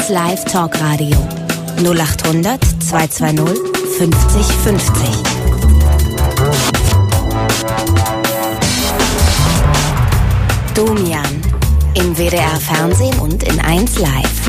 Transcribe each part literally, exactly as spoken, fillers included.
eins Live Talkradio null acht hundert zweihundertzweißig fünfzig fünfzig. Domian im W D R Fernsehen und in eins Live.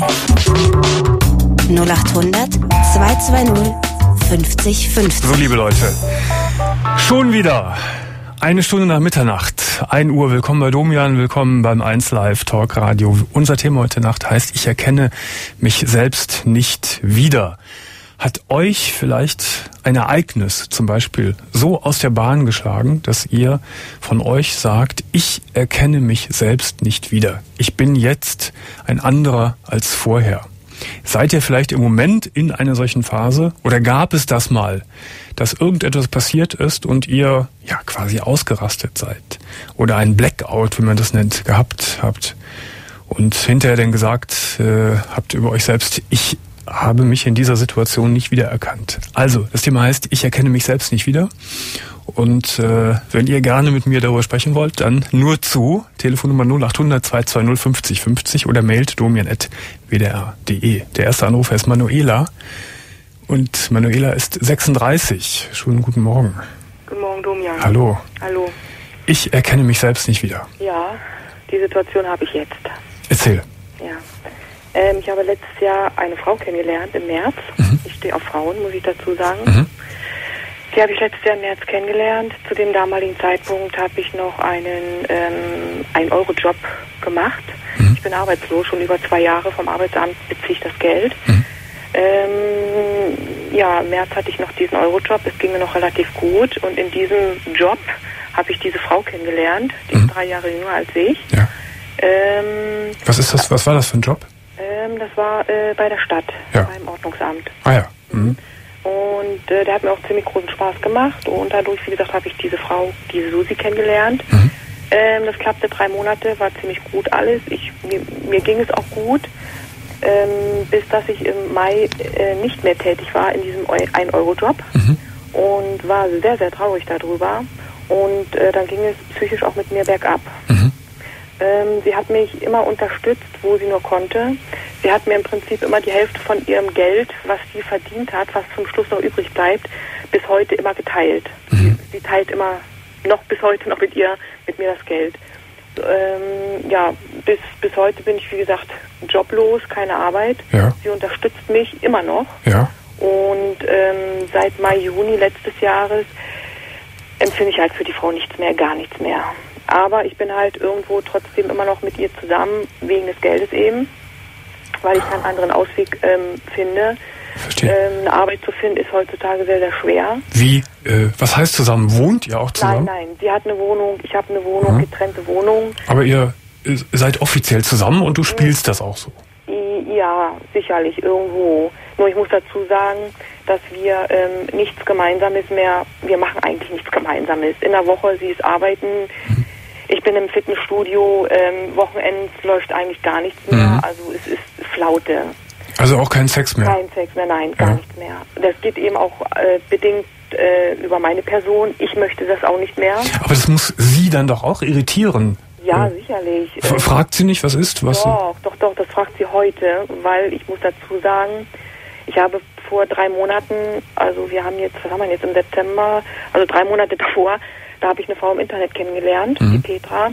null acht hundert zweihundertzweißig fünfzig fünfzig. So, liebe Leute, schon wieder eine Stunde nach Mitternacht, ein Uhr. Willkommen bei Domian, willkommen beim eins Live Talk Radio. Unser Thema heute Nacht heißt: Ich erkenne mich selbst nicht wieder. Hat euch vielleicht ein Ereignis zum Beispiel so aus der Bahn geschlagen, dass ihr von euch sagt: Ich erkenne mich selbst nicht wieder. Ich bin jetzt ein anderer als vorher. Seid ihr vielleicht im Moment in einer solchen Phase, oder gab es das mal, dass irgendetwas passiert ist und ihr ja quasi ausgerastet seid oder einen Blackout, wie man das nennt, gehabt habt und hinterher dann gesagt äh, habt über euch selbst: Ich habe mich in dieser Situation nicht wiedererkannt. Also, das Thema heißt: Ich erkenne mich selbst nicht wieder. Und äh, wenn ihr gerne mit mir darüber sprechen wollt, dann nur zu Telefonnummer null acht hundert zweihundertzweißig fünfzig fünfzig oder mailt domian at w d r punkt d e. Der erste Anrufer ist Manuela und Manuela ist sechsunddreißig. Schönen guten Morgen. Guten Morgen, Domian. Hallo. Hallo. Ich erkenne mich selbst nicht wieder. Ja, die Situation habe ich jetzt. Erzähl. Ja. Ähm, ich habe letztes Jahr eine Frau kennengelernt im März. Mhm. Ich stehe auf Frauen, muss ich dazu sagen. Mhm. Die habe ich letztes Jahr im März kennengelernt. Zu dem damaligen Zeitpunkt habe ich noch einen ähm, ein Euro Job gemacht. Mhm. Ich bin arbeitslos, schon über zwei Jahre. Vom Arbeitsamt beziehe ich das Geld. Mhm. Ähm, ja, im März hatte ich noch diesen Euro Job. Es ging mir noch relativ gut. Und in diesem Job habe ich diese Frau kennengelernt. Die mhm. ist drei Jahre jünger als ich. Ja. Ähm, was ist das? Was war das für ein Job? Ähm, das war äh, bei der Stadt, ja. beim Ordnungsamt. Ah ja. Mhm. Und äh, der hat mir auch ziemlich großen Spaß gemacht. Und dadurch, wie gesagt, habe ich diese Frau, diese Susi, kennengelernt. Mhm. Ähm, das klappte drei Monate, war ziemlich gut alles. Ich, mir, mir ging es auch gut, ähm, bis dass ich im Mai äh, nicht mehr tätig war in diesem ein Euro Job. Mhm. Und war sehr, sehr traurig darüber. Und äh, dann ging es psychisch auch mit mir bergab. Mhm. Ähm, sie hat mich immer unterstützt, wo sie nur konnte. Sie hat mir im Prinzip immer die Hälfte von ihrem Geld, was sie verdient hat, was zum Schluss noch übrig bleibt, bis heute immer geteilt. Mhm. Sie, sie teilt immer noch bis heute noch mit ihr, mit mir das Geld. Ähm, ja, bis, bis heute bin ich, wie gesagt, joblos, keine Arbeit. Ja. Sie unterstützt mich immer noch. Ja. Und ähm, seit Mai, Juni letztes Jahres empfinde ich halt für die Frau nichts mehr, gar nichts mehr. Aber ich bin halt irgendwo trotzdem immer noch mit ihr zusammen, wegen des Geldes eben, weil ich keinen anderen Ausweg ähm, finde. Verstehe. Ähm, eine Arbeit zu finden ist heutzutage sehr, sehr schwer. Wie? Äh, was heißt zusammen? Wohnt ihr auch zusammen? Nein, nein. Sie hat eine Wohnung, ich habe eine Wohnung, mhm. getrennte Wohnung. Aber ihr äh, seid offiziell zusammen und du spielst mhm. das auch so? Ja, sicherlich, irgendwo. Nur ich muss dazu sagen, dass wir ähm, nichts Gemeinsames mehr, wir machen eigentlich nichts Gemeinsames. In der Woche, sie ist arbeiten, mhm. ich bin im Fitnessstudio, ähm, Wochenends läuft eigentlich gar nichts mehr, mhm. also es ist Flaute. Also auch kein Sex mehr? Kein Sex mehr, nein, gar ja. nichts mehr. Das geht eben auch äh, bedingt äh, über meine Person, ich möchte das auch nicht mehr. Aber das muss sie dann doch auch irritieren? Ja, sicherlich. Fragt sie nicht, was ist? Was doch, doch, doch, das fragt sie heute, weil ich muss dazu sagen, ich habe vor drei Monaten, also wir haben jetzt, was haben wir jetzt im September, also drei Monate davor, da habe ich eine Frau im Internet kennengelernt, mhm. die Petra,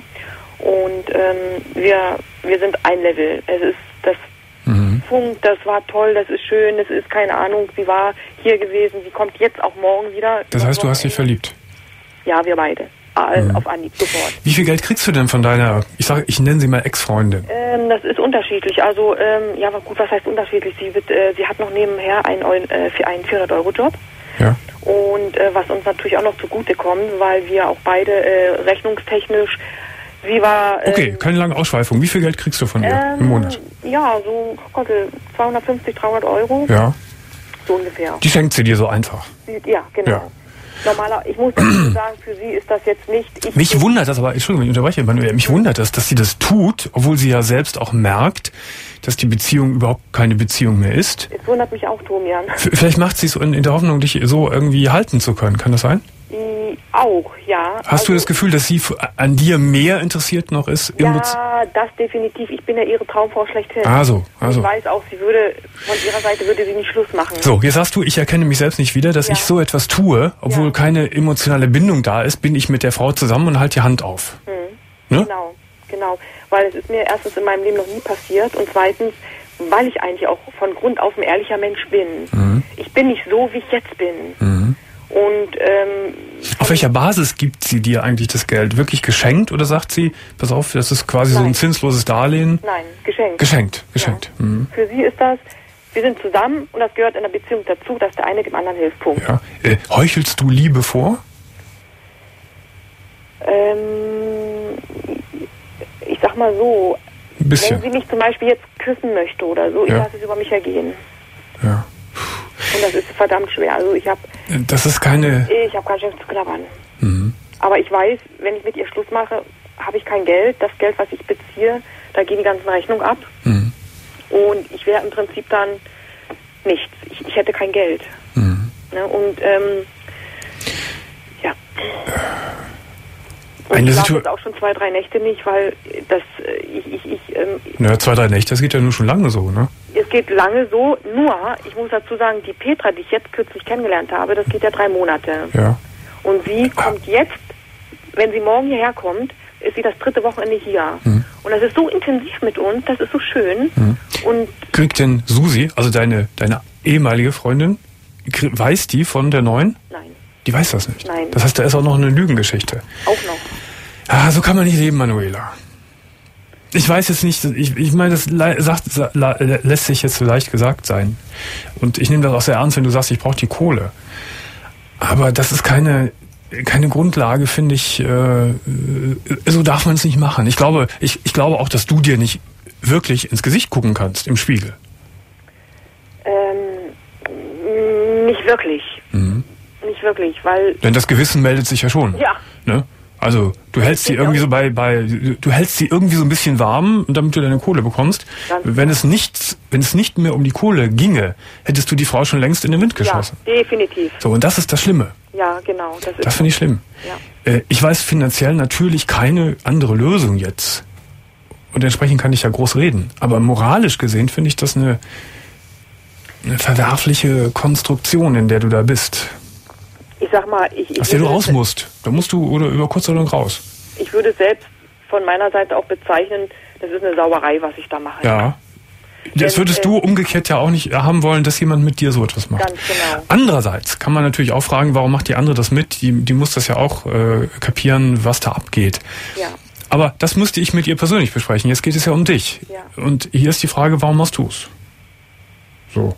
und ähm, wir, wir sind ein Level. Es ist das mhm. Funk, das war toll, das ist schön, das ist keine Ahnung, sie war hier gewesen, sie kommt jetzt auch morgen wieder. Das heißt, du hast dich verliebt? Ja, wir beide. Mhm. Auf Anhieb, sofort. Wie viel Geld kriegst du denn von deiner, ich sage, ich nenne sie mal Ex-Freundin? Ähm, das ist unterschiedlich. Also, ähm, ja, gut, was heißt unterschiedlich? Sie wird, äh, sie hat noch nebenher einen, äh, für einen vierhundert Euro Job. Ja. Und äh, was uns natürlich auch noch zugute kommt, weil wir auch beide äh, rechnungstechnisch, sie war... Äh, okay, keine lange Ausschweifung. Wie viel Geld kriegst du von ihr ähm, im Monat? Ja, so Gott, zweihundertfünfzig, dreihundert Euro. Ja. So ungefähr. Die schenkt sie dir so einfach? Ja, genau. Ja. Normaler, ich muss dazu sagen, für sie ist das jetzt nicht... Ich mich wundert das aber, Entschuldigung, ich unterbreche, Manuel, mich wundert das, dass sie das tut, obwohl sie ja selbst auch merkt, dass die Beziehung überhaupt keine Beziehung mehr ist. Es wundert mich auch, Domian. F- vielleicht macht sie es in, in der Hoffnung, dich so irgendwie halten zu können, kann das sein? auch, ja. Hast also, du das Gefühl, dass sie an dir mehr interessiert noch ist? Ja, das definitiv. Ich bin ja ihre Traumfrau schlechthin. Also, also. Ich weiß auch, sie würde, von ihrer Seite würde sie nicht Schluss machen. So, jetzt sagst du, ich erkenne mich selbst nicht wieder, dass ja. ich so etwas tue, obwohl ja. keine emotionale Bindung da ist, bin ich mit der Frau zusammen und halte die Hand auf. Mhm. Ne? Genau, genau. Weil es ist mir erstens in meinem Leben noch nie passiert und zweitens, weil ich eigentlich auch von Grund auf ein ehrlicher Mensch bin. Mhm. Ich bin nicht so, wie ich jetzt bin. Mhm. Und ähm, auf welcher Basis gibt sie dir eigentlich das Geld? Wirklich geschenkt oder sagt sie, pass auf, das ist quasi Nein. so ein zinsloses Darlehen? Nein, geschenkt. Geschenkt, geschenkt. Ja. Mhm. Für sie ist das, wir sind zusammen und das gehört in der Beziehung dazu, dass der eine dem anderen hilft. Punkt. Ja. Äh, heuchelst du Liebe vor? Ähm, ich sag mal so, ein bisschen. Wenn sie mich zum Beispiel jetzt küssen möchte oder so, ich ja. lasse es über mich ergehen. Ja. Und das ist verdammt schwer. Also ich habe... Das ist keine... Ich habe kein Chef zu knabbern. Mhm. Aber ich weiß, wenn ich mit ihr Schluss mache, habe ich kein Geld. Das Geld, was ich beziehe, da gehen die ganzen Rechnungen ab. Mhm. Und ich wäre im Prinzip dann nichts. Ich, ich hätte kein Geld. Mhm. Ne? Und ähm, ja... Und ich schlafe jetzt auch schon zwei, drei Nächte nicht, weil das, ich, ich, ich... Ähm, naja, zwei, drei Nächte, das geht ja nur schon lange so, ne? Es geht lange so, nur, ich muss dazu sagen, die Petra, die ich jetzt kürzlich kennengelernt habe, das geht ja drei Monate. Ja. Und sie kommt jetzt, wenn sie morgen hierher kommt, ist sie das dritte Wochenende hier. Mhm. Und das ist so intensiv mit uns, das ist so schön. Mhm. Und kriegt denn Susi, also deine, deine ehemalige Freundin, weiß die von der neuen? Nein. Die weiß das nicht? Nein. Das heißt, da ist auch noch eine Lügengeschichte. Auch noch. Ah, so kann man nicht leben, Manuela. Ich weiß jetzt nicht, ich, ich meine, das sagt, lässt sich jetzt so leicht gesagt sein. Und ich nehme das auch sehr ernst, wenn du sagst, ich brauche die Kohle. Aber das ist keine, keine Grundlage, finde ich, äh, so darf man es nicht machen. Ich glaube, ich, ich glaube auch, dass du dir nicht wirklich ins Gesicht gucken kannst im Spiegel. Ähm, nicht wirklich. Mhm. Nicht wirklich, weil... Denn das Gewissen meldet sich ja schon. Ja. Ne? Also, du hältst sie irgendwie so bei, bei, du hältst sie irgendwie so ein bisschen warm, damit du deine Kohle bekommst. Ganz wenn es nicht, wenn es nicht mehr um die Kohle ginge, hättest du die Frau schon längst in den Wind geschossen. Ja, definitiv. So, und das ist das Schlimme. Ja, genau. Das, das finde ich schlimm. Ja. Äh, ich weiß finanziell natürlich keine andere Lösung jetzt. Und entsprechend kann ich ja groß reden. Aber moralisch gesehen finde ich das eine, eine verwerfliche Konstruktion, in der du da bist. Ich sag mal, ich... ich Aus der du raus musst. Da musst du oder über kurz oder lang raus. Ich würde selbst von meiner Seite auch bezeichnen, das ist eine Sauerei, was ich da mache. Ja. Das würdest äh, du umgekehrt ja auch nicht haben wollen, dass jemand mit dir so etwas macht. Ganz genau. Andererseits kann man natürlich auch fragen, warum macht die andere das mit? Die, die muss das ja auch äh, kapieren, was da abgeht. Ja. Aber das müsste ich mit ihr persönlich besprechen. Jetzt geht es ja um dich. Ja. Und hier ist die Frage, warum machst du es? So.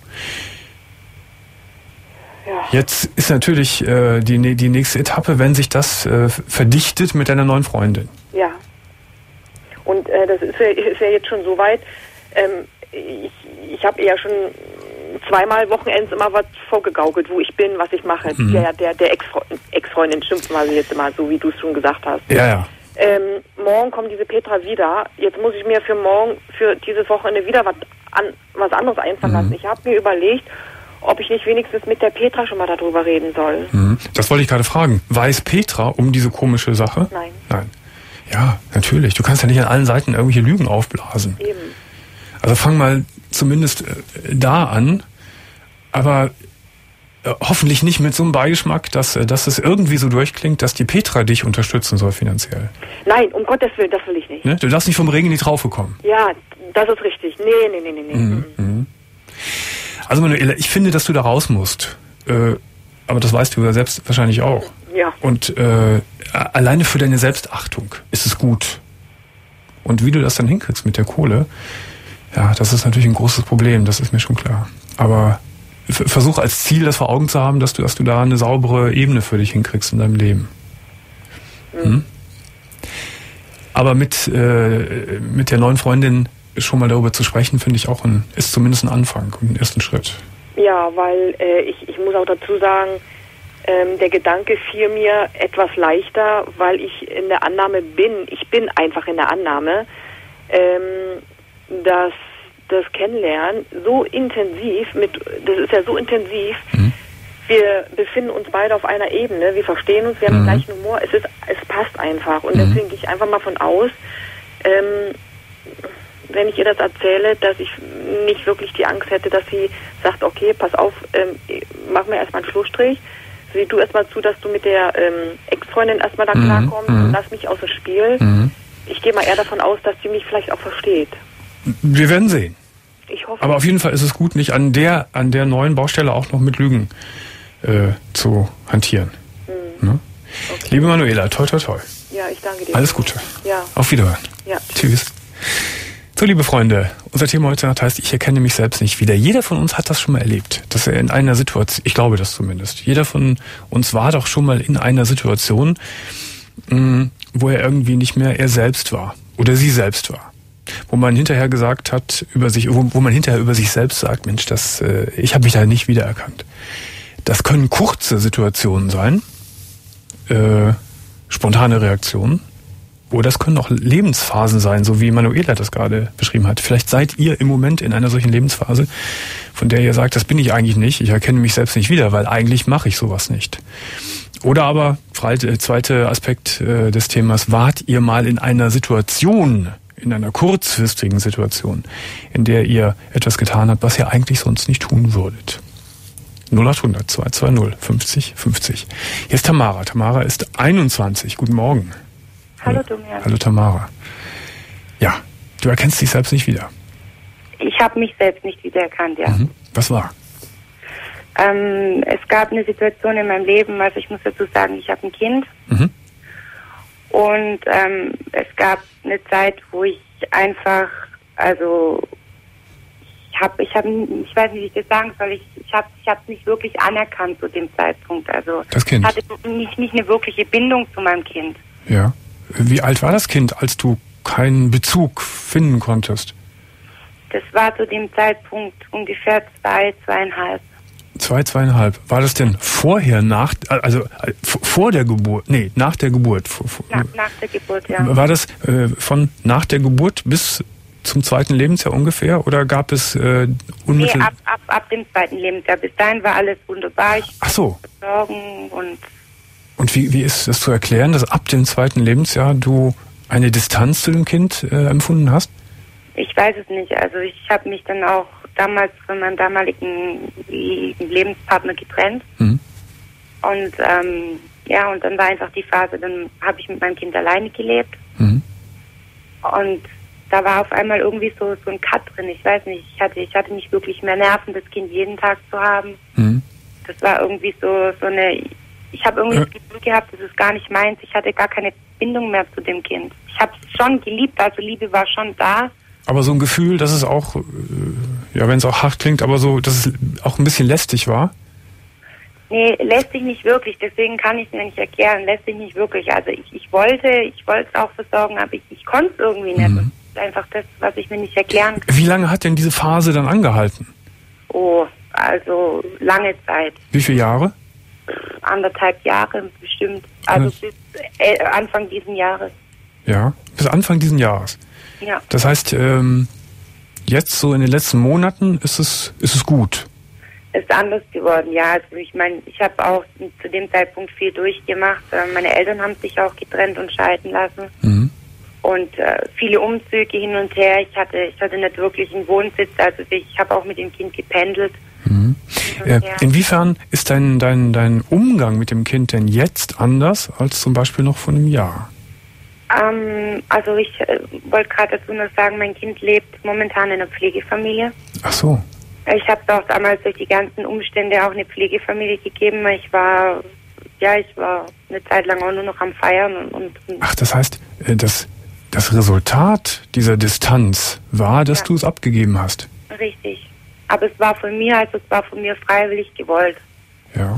Ja. Jetzt ist natürlich äh, die, die nächste Etappe, wenn sich das äh, verdichtet mit deiner neuen Freundin. Ja. Und äh, das ist ja, ist ja jetzt schon so weit. Ähm, ich ich habe ja schon zweimal Wochenends immer was vorgegaukelt, wo ich bin, was ich mache. Mhm. Der, der, der Ex-Freundin, Ex-Freundin schimpfen wir sie jetzt immer, so wie du es schon gesagt hast. Ja, ja. Ähm, morgen kommt diese Petra wieder. Jetzt muss ich mir für morgen, für dieses Wochenende wieder was, an, was anderes einfallen lassen. Mhm. Ich habe mir überlegt, ob ich nicht wenigstens mit der Petra schon mal darüber reden soll. Mhm. Das wollte ich gerade fragen. Weiß Petra um diese komische Sache? Nein. Nein. Ja, natürlich. Du kannst ja nicht an allen Seiten irgendwelche Lügen aufblasen. Eben. Also fang mal zumindest äh, da an, aber äh, hoffentlich nicht mit so einem Beigeschmack, dass, äh, dass es irgendwie so durchklingt, dass die Petra dich unterstützen soll finanziell. Nein, um Gottes Willen, das will ich nicht. Ne? Du darfst nicht vom Regen in die Traufe kommen. Ja, das ist richtig. Nee, nee, nee, nee, nee. Mhm. Mhm. Also Manuela, ich finde, dass du da raus musst. Äh, aber das weißt du ja selbst wahrscheinlich auch. Ja. Und äh, alleine für deine Selbstachtung ist es gut. Und wie du das dann hinkriegst mit der Kohle, ja, das ist natürlich ein großes Problem, das ist mir schon klar. Aber f- versuch als Ziel, das vor Augen zu haben, dass du, dass du da eine saubere Ebene für dich hinkriegst in deinem Leben. Mhm. Hm? Aber mit, äh, mit der neuen Freundin schon mal darüber zu sprechen, finde ich auch ein, ist zumindest ein Anfang und ein ersten Schritt. Ja, weil äh, ich, ich muss auch dazu sagen, ähm, der Gedanke fiel mir etwas leichter, weil ich in der Annahme bin, ich bin einfach in der Annahme, ähm, dass das Kennenlernen so intensiv, mit, das ist ja so intensiv, mhm. wir befinden uns beide auf einer Ebene, wir verstehen uns, wir haben mhm. den gleichen Humor, es ist, es passt einfach. Und mhm. deswegen gehe ich einfach mal von aus, ähm, wenn ich ihr das erzähle, dass ich nicht wirklich die Angst hätte, dass sie sagt, okay, pass auf, ähm, mach mir erstmal einen Schlussstrich, sieh du erstmal zu, dass du mit der ähm, Ex-Freundin erstmal da mhm. klarkommst mhm. und lass mich aus dem Spiel. Mhm. Ich gehe mal eher davon aus, dass sie mich vielleicht auch versteht. Wir werden sehen. Ich hoffe. Aber auf jeden Fall ist es gut, nicht an der an der neuen Baustelle auch noch mit Lügen äh, zu hantieren. Mhm. Ne? Okay. Liebe Manuela, toi toi toi. Ja, ich danke dir. Alles Gute. Ja. Auf Wiederhören. Ja. Tschüss. So, liebe Freunde, unser Thema heute Nacht heißt, ich erkenne mich selbst nicht wieder. Jeder von uns hat das schon mal erlebt, dass er in einer Situation, ich glaube das zumindest, jeder von uns war doch schon mal in einer Situation, mh, wo er irgendwie nicht mehr er selbst war oder sie selbst war. Wo man hinterher gesagt hat über sich, wo, wo man hinterher über sich selbst sagt, Mensch, das, äh, ich habe mich da nicht wiedererkannt. Das können kurze Situationen sein, äh, spontane Reaktionen, oder das können auch Lebensphasen sein, so wie Manuela das gerade beschrieben hat. Vielleicht seid ihr im Moment in einer solchen Lebensphase, von der ihr sagt, das bin ich eigentlich nicht, ich erkenne mich selbst nicht wieder, weil eigentlich mache ich sowas nicht. Oder aber, zweiter Aspekt äh, des Themas, wart ihr mal in einer Situation, in einer kurzfristigen Situation, in der ihr etwas getan habt, was ihr eigentlich sonst nicht tun würdet. null acht hundert zwei zwei null fünfzig fünfzig. Hier ist Tamara. Tamara ist einundzwanzig. Guten Morgen. Hallo, Domian. Hallo, Tamara. Ja, du erkennst dich selbst nicht wieder. Ich habe mich selbst nicht wiedererkannt, ja. Mhm. Was war? Ähm, es gab eine Situation in meinem Leben, also ich muss dazu sagen, ich habe ein Kind. Mhm. Und ähm, es gab eine Zeit, wo ich einfach, also ich habe, ich habe, ich weiß nicht, wie ich das sagen soll, ich, ich habe, ich habe es nicht wirklich anerkannt zu dem Zeitpunkt. Also das Kind. Ich hatte nicht, nicht eine wirkliche Bindung zu meinem Kind. Ja. Wie alt war das Kind, als du keinen Bezug finden konntest? Das war zu dem Zeitpunkt ungefähr zwei, zweieinhalb. Zwei, zweieinhalb. War das denn vorher, nach, also äh, vor der Geburt? Nee, nach der Geburt. Vor, vor, nach, nach der Geburt, ja. War das äh, von nach der Geburt bis zum zweiten Lebensjahr ungefähr? Oder gab es äh, unmittelbar? Nee, ab, ab, ab dem zweiten Lebensjahr. Bis dahin war alles wunderbar. Ich Ach so. Sorgen und Und wie, wie ist das zu erklären, dass ab dem zweiten Lebensjahr du eine Distanz zu dem Kind äh, empfunden hast? Ich weiß es nicht. Also ich habe mich dann auch damals von meinem damaligen Lebenspartner getrennt. Mhm. Und ähm, ja, und dann war einfach die Phase, dann habe ich mit meinem Kind alleine gelebt. Mhm. Und da war auf einmal irgendwie so, so ein Cut drin. Ich weiß nicht, ich hatte, ich hatte nicht wirklich mehr Nerven, das Kind jeden Tag zu haben. Mhm. Das war irgendwie so, so eine... Ich habe irgendwie ja. das Gefühl gehabt, das ist gar nicht meins. Ich hatte gar keine Bindung mehr zu dem Kind. Ich habe es schon geliebt, also Liebe war schon da. Aber so ein Gefühl, dass es auch, ja, wenn es auch hart klingt, aber so, dass es auch ein bisschen lästig war? Nee, lästig nicht wirklich. Deswegen kann ich es mir nicht erklären. Lästig nicht wirklich. Also ich, ich wollte, ich wollte es auch versorgen, aber ich, ich konnte es irgendwie nicht. Mhm. Das ist einfach das, was ich mir nicht erklären kann. Wie lange hat denn diese Phase dann angehalten? Oh, also lange Zeit. Wie viele Jahre? Anderthalb Jahre bestimmt. Also bis äh, Anfang diesen Jahres. Ja, bis Anfang diesen Jahres. Ja. Das heißt, ähm, jetzt so in den letzten Monaten ist es, ist es gut. Ist anders geworden, ja. Also ich meine, ich habe auch zu dem Zeitpunkt viel durchgemacht. Meine Eltern haben sich auch getrennt und scheiden lassen. Mhm. Und äh, viele Umzüge hin und her. Ich hatte, ich hatte nicht wirklich einen Wohnsitz. Also ich habe auch mit dem Kind gependelt. Mhm. Äh, inwiefern ist dein, dein, dein Umgang mit dem Kind denn jetzt anders als zum Beispiel noch vor einem Jahr? Ähm, also ich äh, wollte gerade dazu noch sagen, mein Kind lebt momentan in einer Pflegefamilie. Ach so. Ich habe auch damals durch die ganzen Umstände auch eine Pflegefamilie gegeben. Ich war, ja, ich war eine Zeit lang auch nur noch am Feiern. Und, und Ach, das heißt, das, das Resultat dieser Distanz war, dass ja. du es abgegeben hast? Richtig. Aber es war von mir, also es war von mir freiwillig gewollt. Ja.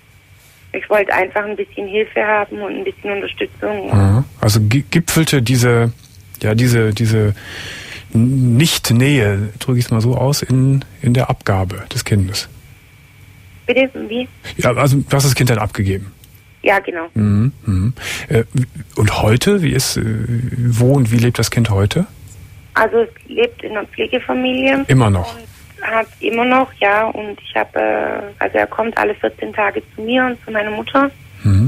Ich wollte einfach ein bisschen Hilfe haben und ein bisschen Unterstützung. Aha. Also gipfelte diese, ja, diese, diese Nicht-Nähe, drücke ich es mal so aus, in, in der Abgabe des Kindes. Bitte, wie? Ja, also du hast das Kind dann abgegeben. Ja, genau. Mhm, mhm. Äh, und heute, wie ist, äh, wo und wie lebt das Kind heute? Also es lebt in einer Pflegefamilie. Immer noch? Und, hat immer noch, ja, und ich habe, äh, also er kommt alle vierzehn Tage zu mir und zu meiner Mutter. Mhm.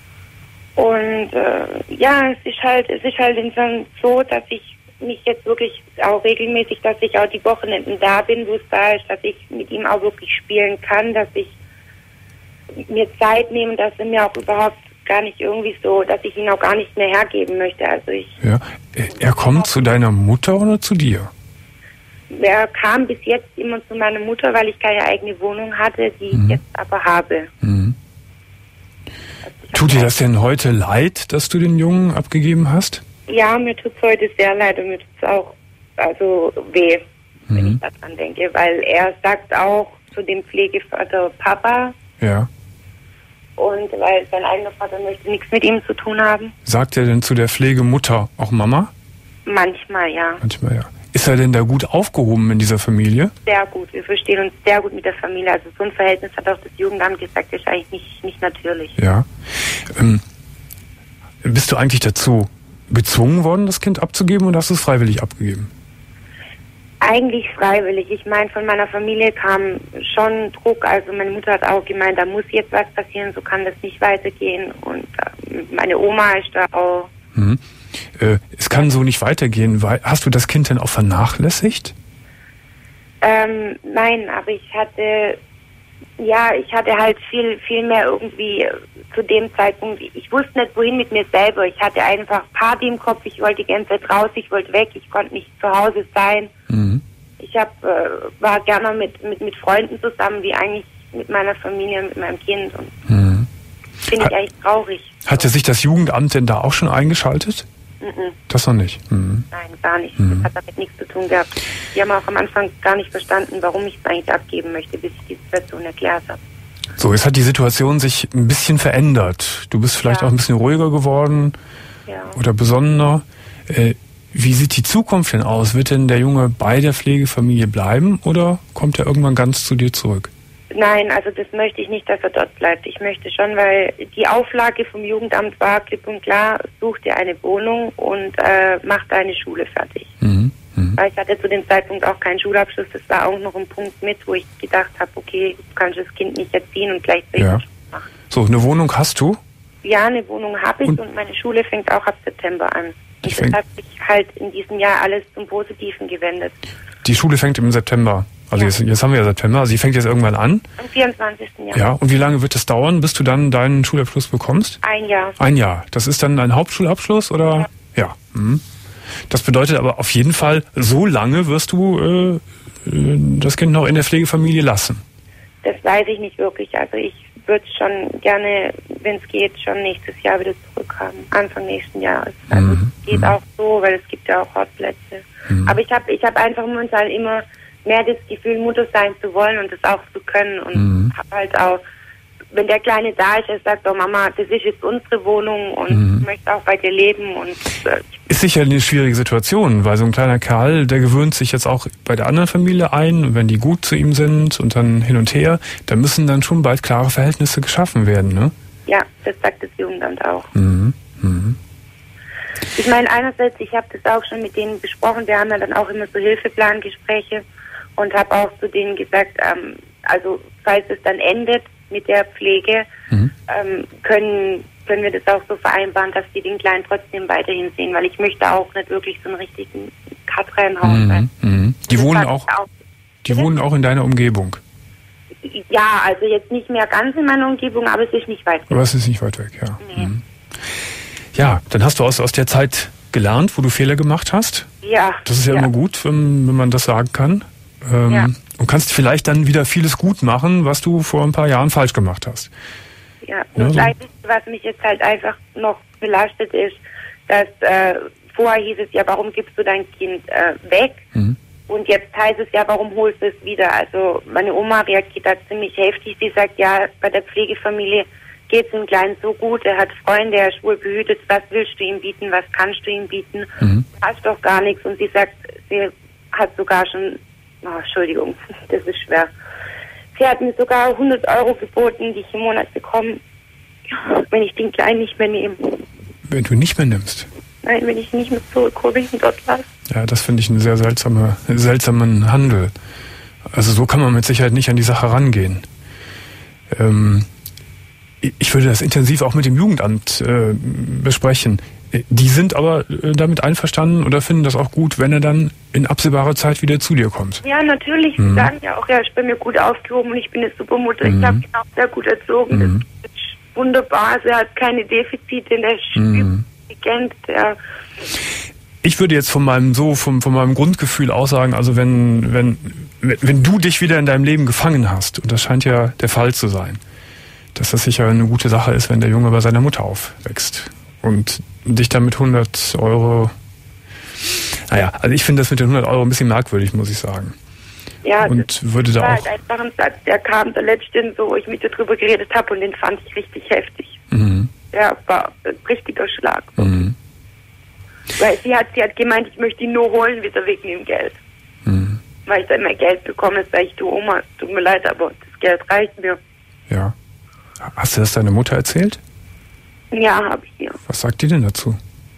Und äh, ja, es ist halt, es ist halt insofern so, dass ich mich jetzt wirklich auch regelmäßig, dass ich auch die Wochenenden da bin, wo es da ist, dass ich mit ihm auch wirklich spielen kann, dass ich mir Zeit nehme, dass er mir auch überhaupt gar nicht irgendwie so, dass ich ihn auch gar nicht mehr hergeben möchte. Also ich. Ja, er kommt zu deiner Mutter oder zu dir? Er kam bis jetzt immer zu meiner Mutter, weil ich keine eigene Wohnung hatte, die mhm. ich jetzt aber habe. Mhm. Also tut dir das denn heute leid, dass du den Jungen abgegeben hast? Ja, mir tut es heute sehr leid und mir tut es auch also weh, mhm. wenn ich daran denke, weil er sagt auch zu dem Pflegevater Papa. Ja. Und weil sein eigener Vater möchte nichts mit ihm zu tun haben. Sagt er denn zu der Pflegemutter auch Mama? Manchmal, ja. Manchmal, ja. Ist er denn da gut aufgehoben in dieser Familie? Sehr gut. Wir verstehen uns sehr gut mit der Familie. Also so ein Verhältnis hat auch das Jugendamt gesagt, ist eigentlich nicht, nicht natürlich. Ja. Ähm, bist du eigentlich dazu gezwungen worden, das Kind abzugeben, oder hast du es freiwillig abgegeben? Eigentlich freiwillig. Ich meine, von meiner Familie kam schon Druck. Also meine Mutter hat auch gemeint, da muss jetzt was passieren, so kann das nicht weitergehen. Und äh, meine Oma ist da auch. Mhm. Äh, es kann so nicht weitergehen. Weil, hast du das Kind denn auch vernachlässigt? Ähm, nein, aber ich hatte, ja, ich hatte halt viel, viel mehr irgendwie zu dem Zeitpunkt. Ich wusste nicht, wohin mit mir selber. Ich hatte einfach Party im Kopf. Ich wollte die ganze Zeit raus. Ich wollte weg. Ich konnte nicht zu Hause sein. Mhm. Ich hab, äh, war gerne mit, mit, mit Freunden zusammen, wie eigentlich mit meiner Familie, mit meinem Kind. Und mhm. bin ich eigentlich traurig. Hatte sich das Jugendamt denn da auch schon eingeschaltet? Mhm. Das noch nicht? Mhm. Nein, gar nicht. Mhm. Das hat damit nichts zu tun gehabt. Die haben auch am Anfang gar nicht verstanden, warum ich es eigentlich abgeben möchte, bis ich die Situation erklärt habe. So, jetzt hat die Situation sich ein bisschen verändert. Du bist vielleicht ja. auch ein bisschen ruhiger geworden ja. oder besonnener. Äh, Wie sieht die Zukunft denn aus? Wird denn der Junge bei der Pflegefamilie bleiben oder kommt er irgendwann ganz zu dir zurück? Nein, also das möchte ich nicht, dass er dort bleibt. Ich möchte schon, weil die Auflage vom Jugendamt war klipp und klar, such dir eine Wohnung und äh, mach deine Schule fertig. Mhm. Mhm. Weil ich hatte zu dem Zeitpunkt auch keinen Schulabschluss. Das war auch noch ein Punkt mit, wo ich gedacht habe, okay, du kannst das Kind nicht erziehen und gleichzeitig ja. machen. So, eine Wohnung hast du? Ja, eine Wohnung habe ich und, und meine Schule fängt auch ab September an. Und das hat sich halt in diesem Jahr alles zum Positiven gewendet. Die Schule fängt im September. Also ja. jetzt, jetzt haben wir ja September. Also sie fängt jetzt irgendwann an. Am vierundzwanzigsten Januar. Ja, und wie lange wird es dauern, bis du dann deinen Schulabschluss bekommst? Ein Jahr. Ein Jahr. Das ist dann ein Hauptschulabschluss, oder? Ja. ja. Mhm. Das bedeutet aber auf jeden Fall, so lange wirst du äh, das Kind noch in der Pflegefamilie lassen. Das weiß ich nicht wirklich. Also ich würde schon gerne, wenn es geht, schon nächstes Jahr wieder zurückhaben. Anfang nächsten Jahres. Also mhm. es geht mhm. auch so, weil es gibt ja auch Hortplätze. Mhm. Aber ich habe ich hab einfach momentan immer mehr das Gefühl, Mutter sein zu wollen und das auch zu können. Und mhm. habe halt auch, wenn der Kleine da ist, er sagt, oh Mama, das ist jetzt unsere Wohnung und mhm. ich möchte auch bei dir leben. Und äh, ist sicher eine schwierige Situation, weil so ein kleiner Kerl, der gewöhnt sich jetzt auch bei der anderen Familie ein und wenn die gut zu ihm sind und dann hin und her, da müssen dann schon bald klare Verhältnisse geschaffen werden, ne? Ja, das sagt das Jugendamt auch. Mhm. Mhm. Ich meine, einerseits, ich habe das auch schon mit denen besprochen, wir haben ja dann auch immer so Hilfeplangespräche und habe auch zu denen gesagt, ähm, also falls es dann endet mit der Pflege, mhm. ähm, können können wir das auch so vereinbaren, dass die den Kleinen trotzdem weiterhin sehen, weil ich möchte auch nicht wirklich so einen richtigen Cut reinhauen. Mhm. Mhm. Die wohnen auch, auch die wohnen auch in deiner Umgebung? Ja, also jetzt nicht mehr ganz in meiner Umgebung, aber es ist nicht weit weg. Aber es ist nicht weit weg, ja. Nee. Mhm. Ja, dann hast du aus, aus der Zeit gelernt, wo du Fehler gemacht hast. Ja. Das ist ja, ja. immer gut, wenn, wenn man das sagen kann. Ähm, ja. Und kannst vielleicht dann wieder vieles gut machen, was du vor ein paar Jahren falsch gemacht hast. Ja, und ja, so. Was mich jetzt halt einfach noch belastet ist, dass äh, vorher hieß es ja, warum gibst du dein Kind äh, weg? Mhm. Und jetzt heißt es ja, warum holst du es wieder? Also meine Oma reagiert da ziemlich heftig. Sie sagt, ja, bei der Pflegefamilie geht es dem Kleinen so gut, er hat Freunde, er ist wohl behütet, was willst du ihm bieten, was kannst du ihm bieten? Mhm. Du hast doch gar nichts. Und sie sagt, sie hat sogar schon, oh, Entschuldigung, das ist schwer. Sie hat mir sogar hundert Euro geboten, die ich im Monat bekomme, wenn ich den Kleinen nicht mehr nehme. Wenn du nicht mehr nimmst? Nein, wenn ich nicht mehr zurückhole, ihn dort lasse. Ja, das finde ich einen sehr seltsame, seltsamen Handel. also so kann man mit Sicherheit nicht an die Sache rangehen. Ähm, ich würde das intensiv auch mit dem Jugendamt äh, besprechen. Die sind aber äh, damit einverstanden oder finden das auch gut, wenn er dann in absehbarer Zeit wieder zu dir kommt. Ja, natürlich. Mhm. Sie sagen ja auch, ja, ich bin mir gut aufgehoben und ich bin eine super Mutter. Mhm. Ich habe ihn auch sehr gut erzogen. Mhm. Das ist wunderbar. Also er hat keine Defizite, der ist mhm. intelligent. Ja. Ich würde jetzt von meinem so vom von meinem Grundgefühl aus sagen, also wenn wenn wenn du dich wieder in deinem Leben gefangen hast, und das scheint ja der Fall zu sein, dass das sicher eine gute Sache ist, wenn der Junge bei seiner Mutter aufwächst und dich dann mit hundert Euro, naja, also ich finde das mit den hundert Euro ein bisschen merkwürdig, muss ich sagen. Ja, und das würde da war auch halt einfach ein Satz, der kam der letzte, so, wo ich mit dir drüber geredet habe, und den fand ich richtig heftig. Mhm. Ja, war ein richtiger Schlag. Mhm. Weil sie hat, sie hat gemeint, ich möchte ihn nur holen, wieder wegen dem Geld. Mhm. Weil ich dann mehr Geld bekomme, sage ich, du Oma, tut mir leid, aber das Geld reicht mir. Ja. Hast du das deiner Mutter erzählt? Ja, habe ich ihr. Was sagt die denn dazu?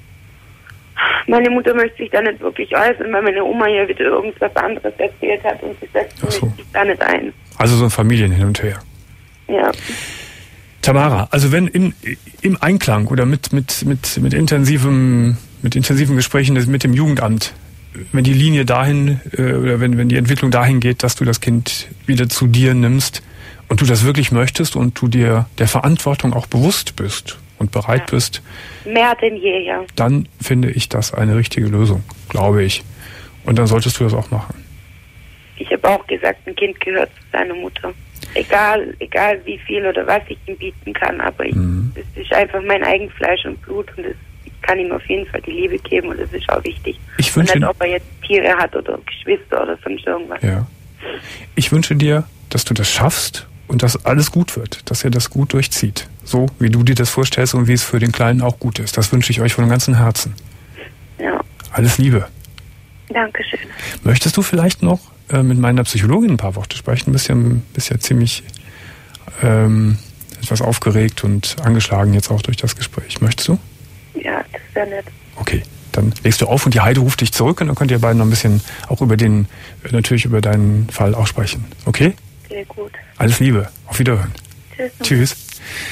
Meine Mutter möchte sich da nicht wirklich äußern, weil meine Oma hier wieder irgendwas anderes erzählt hat und sie setzt so. sich da nicht ein. Also so ein Familien hin und her. Ja. Tamara, also wenn in, im Einklang oder mit, mit, mit, mit intensivem, mit intensiven Gesprächen mit dem Jugendamt, wenn die Linie dahin, äh, oder wenn, wenn die Entwicklung dahin geht, dass du das Kind wieder zu dir nimmst und du das wirklich möchtest und du dir der Verantwortung auch bewusst bist und bereit ja. bist, mehr denn je, ja. Dann finde ich das eine richtige Lösung, glaube ich. Und dann solltest du das auch machen. Ich habe auch gesagt, ein Kind gehört zu seiner Mutter. Egal, egal wie viel oder was ich ihm bieten kann, aber ich, mhm. es ist einfach mein Eigenfleisch und Blut und es, ich kann ihm auf jeden Fall die Liebe geben und das ist auch wichtig. Ich wünsche, und nicht, ob er jetzt Tiere hat oder Geschwister oder sonst irgendwas. Ja. Ich wünsche dir, dass du das schaffst und dass alles gut wird, dass ihr das gut durchzieht. So, wie du dir das vorstellst und wie es für den Kleinen auch gut ist. Das wünsche ich euch von ganzem Herzen. Ja. Alles Liebe. Dankeschön. Möchtest du vielleicht noch äh, mit meiner Psychologin ein paar Worte sprechen? Du bist ja, bist ja ziemlich ähm, etwas aufgeregt und angeschlagen jetzt auch durch das Gespräch. Möchtest du? Ja, das wäre nett. Okay, dann legst du auf und die Heide ruft dich zurück und dann könnt ihr beiden noch ein bisschen auch über den, natürlich über deinen Fall auch sprechen. Okay? Sehr gut. Alles Liebe. Auf Wiederhören. Tschüss. Tschüss.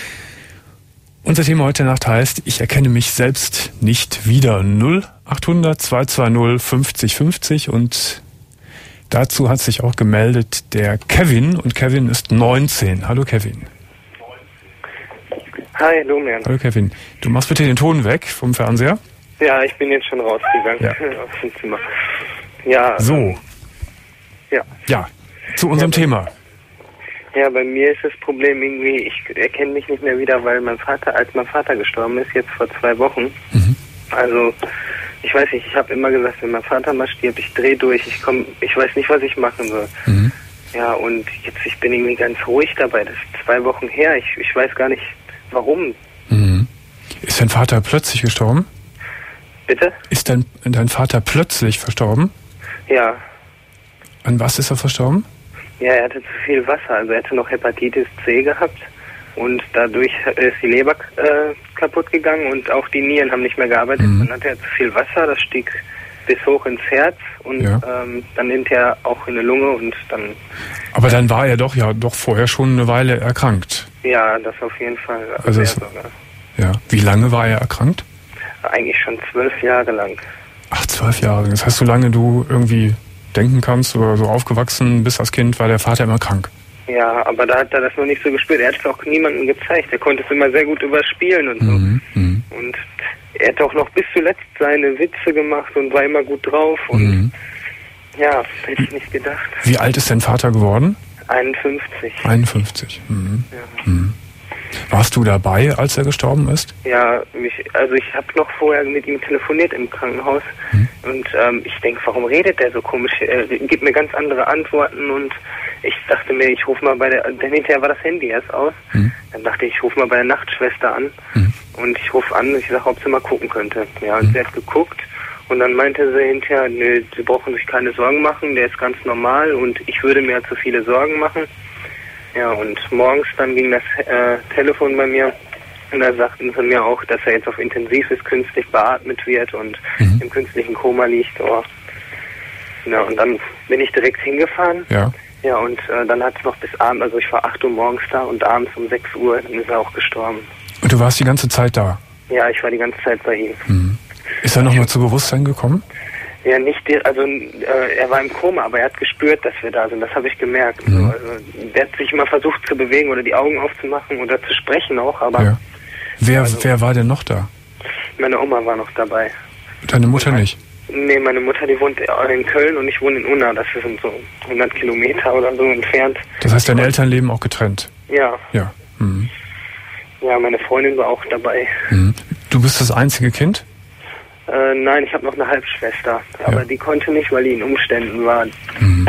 Unser Thema heute Nacht heißt, ich erkenne mich selbst nicht wieder. null achthundert zweihundertzweißig fünfzig fünfzig und dazu hat sich auch gemeldet der Kevin und Kevin ist neunzehn. Hallo Kevin. Hi, Domian. Hallo Kevin. Du machst bitte den Ton weg vom Fernseher. Ja, ich bin jetzt schon rausgegangen ja. aus dem Zimmer. Ja. So. Ja. Ja, zu unserem ja, Thema. Ja, bei mir ist das Problem irgendwie, ich erkenne mich nicht mehr wieder, weil mein Vater, als mein Vater gestorben ist, jetzt vor zwei Wochen, mhm. also ich weiß nicht, ich habe immer gesagt, wenn mein Vater mal stirbt, ich drehe durch, ich komme, ich weiß nicht, was ich machen soll. Mhm. Ja, und jetzt, ich bin irgendwie ganz ruhig dabei, das ist zwei Wochen her, ich, ich weiß gar nicht, warum. Mhm. Ist dein Vater plötzlich gestorben? Bitte? Ist dein, dein Vater plötzlich verstorben? Ja. An was ist er verstorben? Ja, er hatte zu viel Wasser, also er hatte noch Hepatitis C gehabt und dadurch ist die Leber äh, kaputt gegangen und auch die Nieren haben nicht mehr gearbeitet. Mhm. Dann hatte er zu viel Wasser, das stieg bis hoch ins Herz und ja. ähm, dann nimmt er auch in die Lunge und dann... Aber dann war er doch ja doch vorher schon eine Weile erkrankt. Ja, das auf jeden Fall. Also es, sogar. Ja. Wie lange war er erkrankt? Eigentlich schon zwölf Jahre lang. Ach, zwölf Jahre. Das heißt, solange du irgendwie denken kannst oder so aufgewachsen bist als Kind, war der Vater immer krank. Ja, aber da hat er das noch nicht so gespürt. Er hat es auch niemandem gezeigt. Er konnte es immer sehr gut überspielen und so. Mhm, mh. Und er hat auch noch bis zuletzt seine Witze gemacht und war immer gut drauf. Und mhm. ja, hätte ich nicht gedacht. Wie alt ist dein Vater geworden? einundfünfzig. einundfünfzig. Mhm. Ja. Mhm. Warst du dabei, als er gestorben ist? Ja, mich, also ich habe noch vorher mit ihm telefoniert im Krankenhaus hm. und ähm, ich denke, warum redet der so komisch? Er gibt mir ganz andere Antworten und ich dachte mir, ich rufe mal bei der, dann hinterher war das Handy erst aus, hm. dann dachte ich, ich rufe mal bei der Nachtschwester an hm. und ich rufe an und ich sage, ob sie mal gucken könnte. Ja, und hm. sie hat geguckt und dann meinte sie hinterher, nö, sie brauchen sich keine Sorgen machen, der ist ganz normal und ich würde mir zu viele Sorgen machen. Ja, und morgens dann ging das äh, Telefon bei mir und da sagten sie mir auch, dass er jetzt auf Intensiv ist, künstlich beatmet wird und mhm. im künstlichen Koma liegt. Oh. Ja, und dann bin ich direkt hingefahren. Ja. Ja, und äh, dann hat es noch bis abends, also ich war acht Uhr morgens da und abends um sechs Uhr, dann ist er auch gestorben. Und du warst die ganze Zeit da? Ja, ich war die ganze Zeit bei ihm. Mhm. Ist er nochmal zu Bewusstsein gekommen? Ja, nicht, also äh, er war im Koma, aber er hat gespürt, dass wir da sind, das habe ich gemerkt. Mhm. Also, der hat sich immer versucht zu bewegen oder die Augen aufzumachen oder zu sprechen auch, aber... Ja. Wer, also, wer war denn noch da? Meine Oma war noch dabei. Deine Mutter nicht? Nee, meine Mutter, die wohnt in Köln und ich wohne in Unna. Das sind so hundert Kilometer oder so entfernt. Das heißt, deine Eltern leben auch getrennt? Ja. Ja. Mhm. Ja, meine Freundin war auch dabei. Mhm. Du bist das einzige Kind? Äh, nein, ich habe noch eine Halbschwester. Ja. Aber die konnte nicht, weil die in Umständen war. Mhm.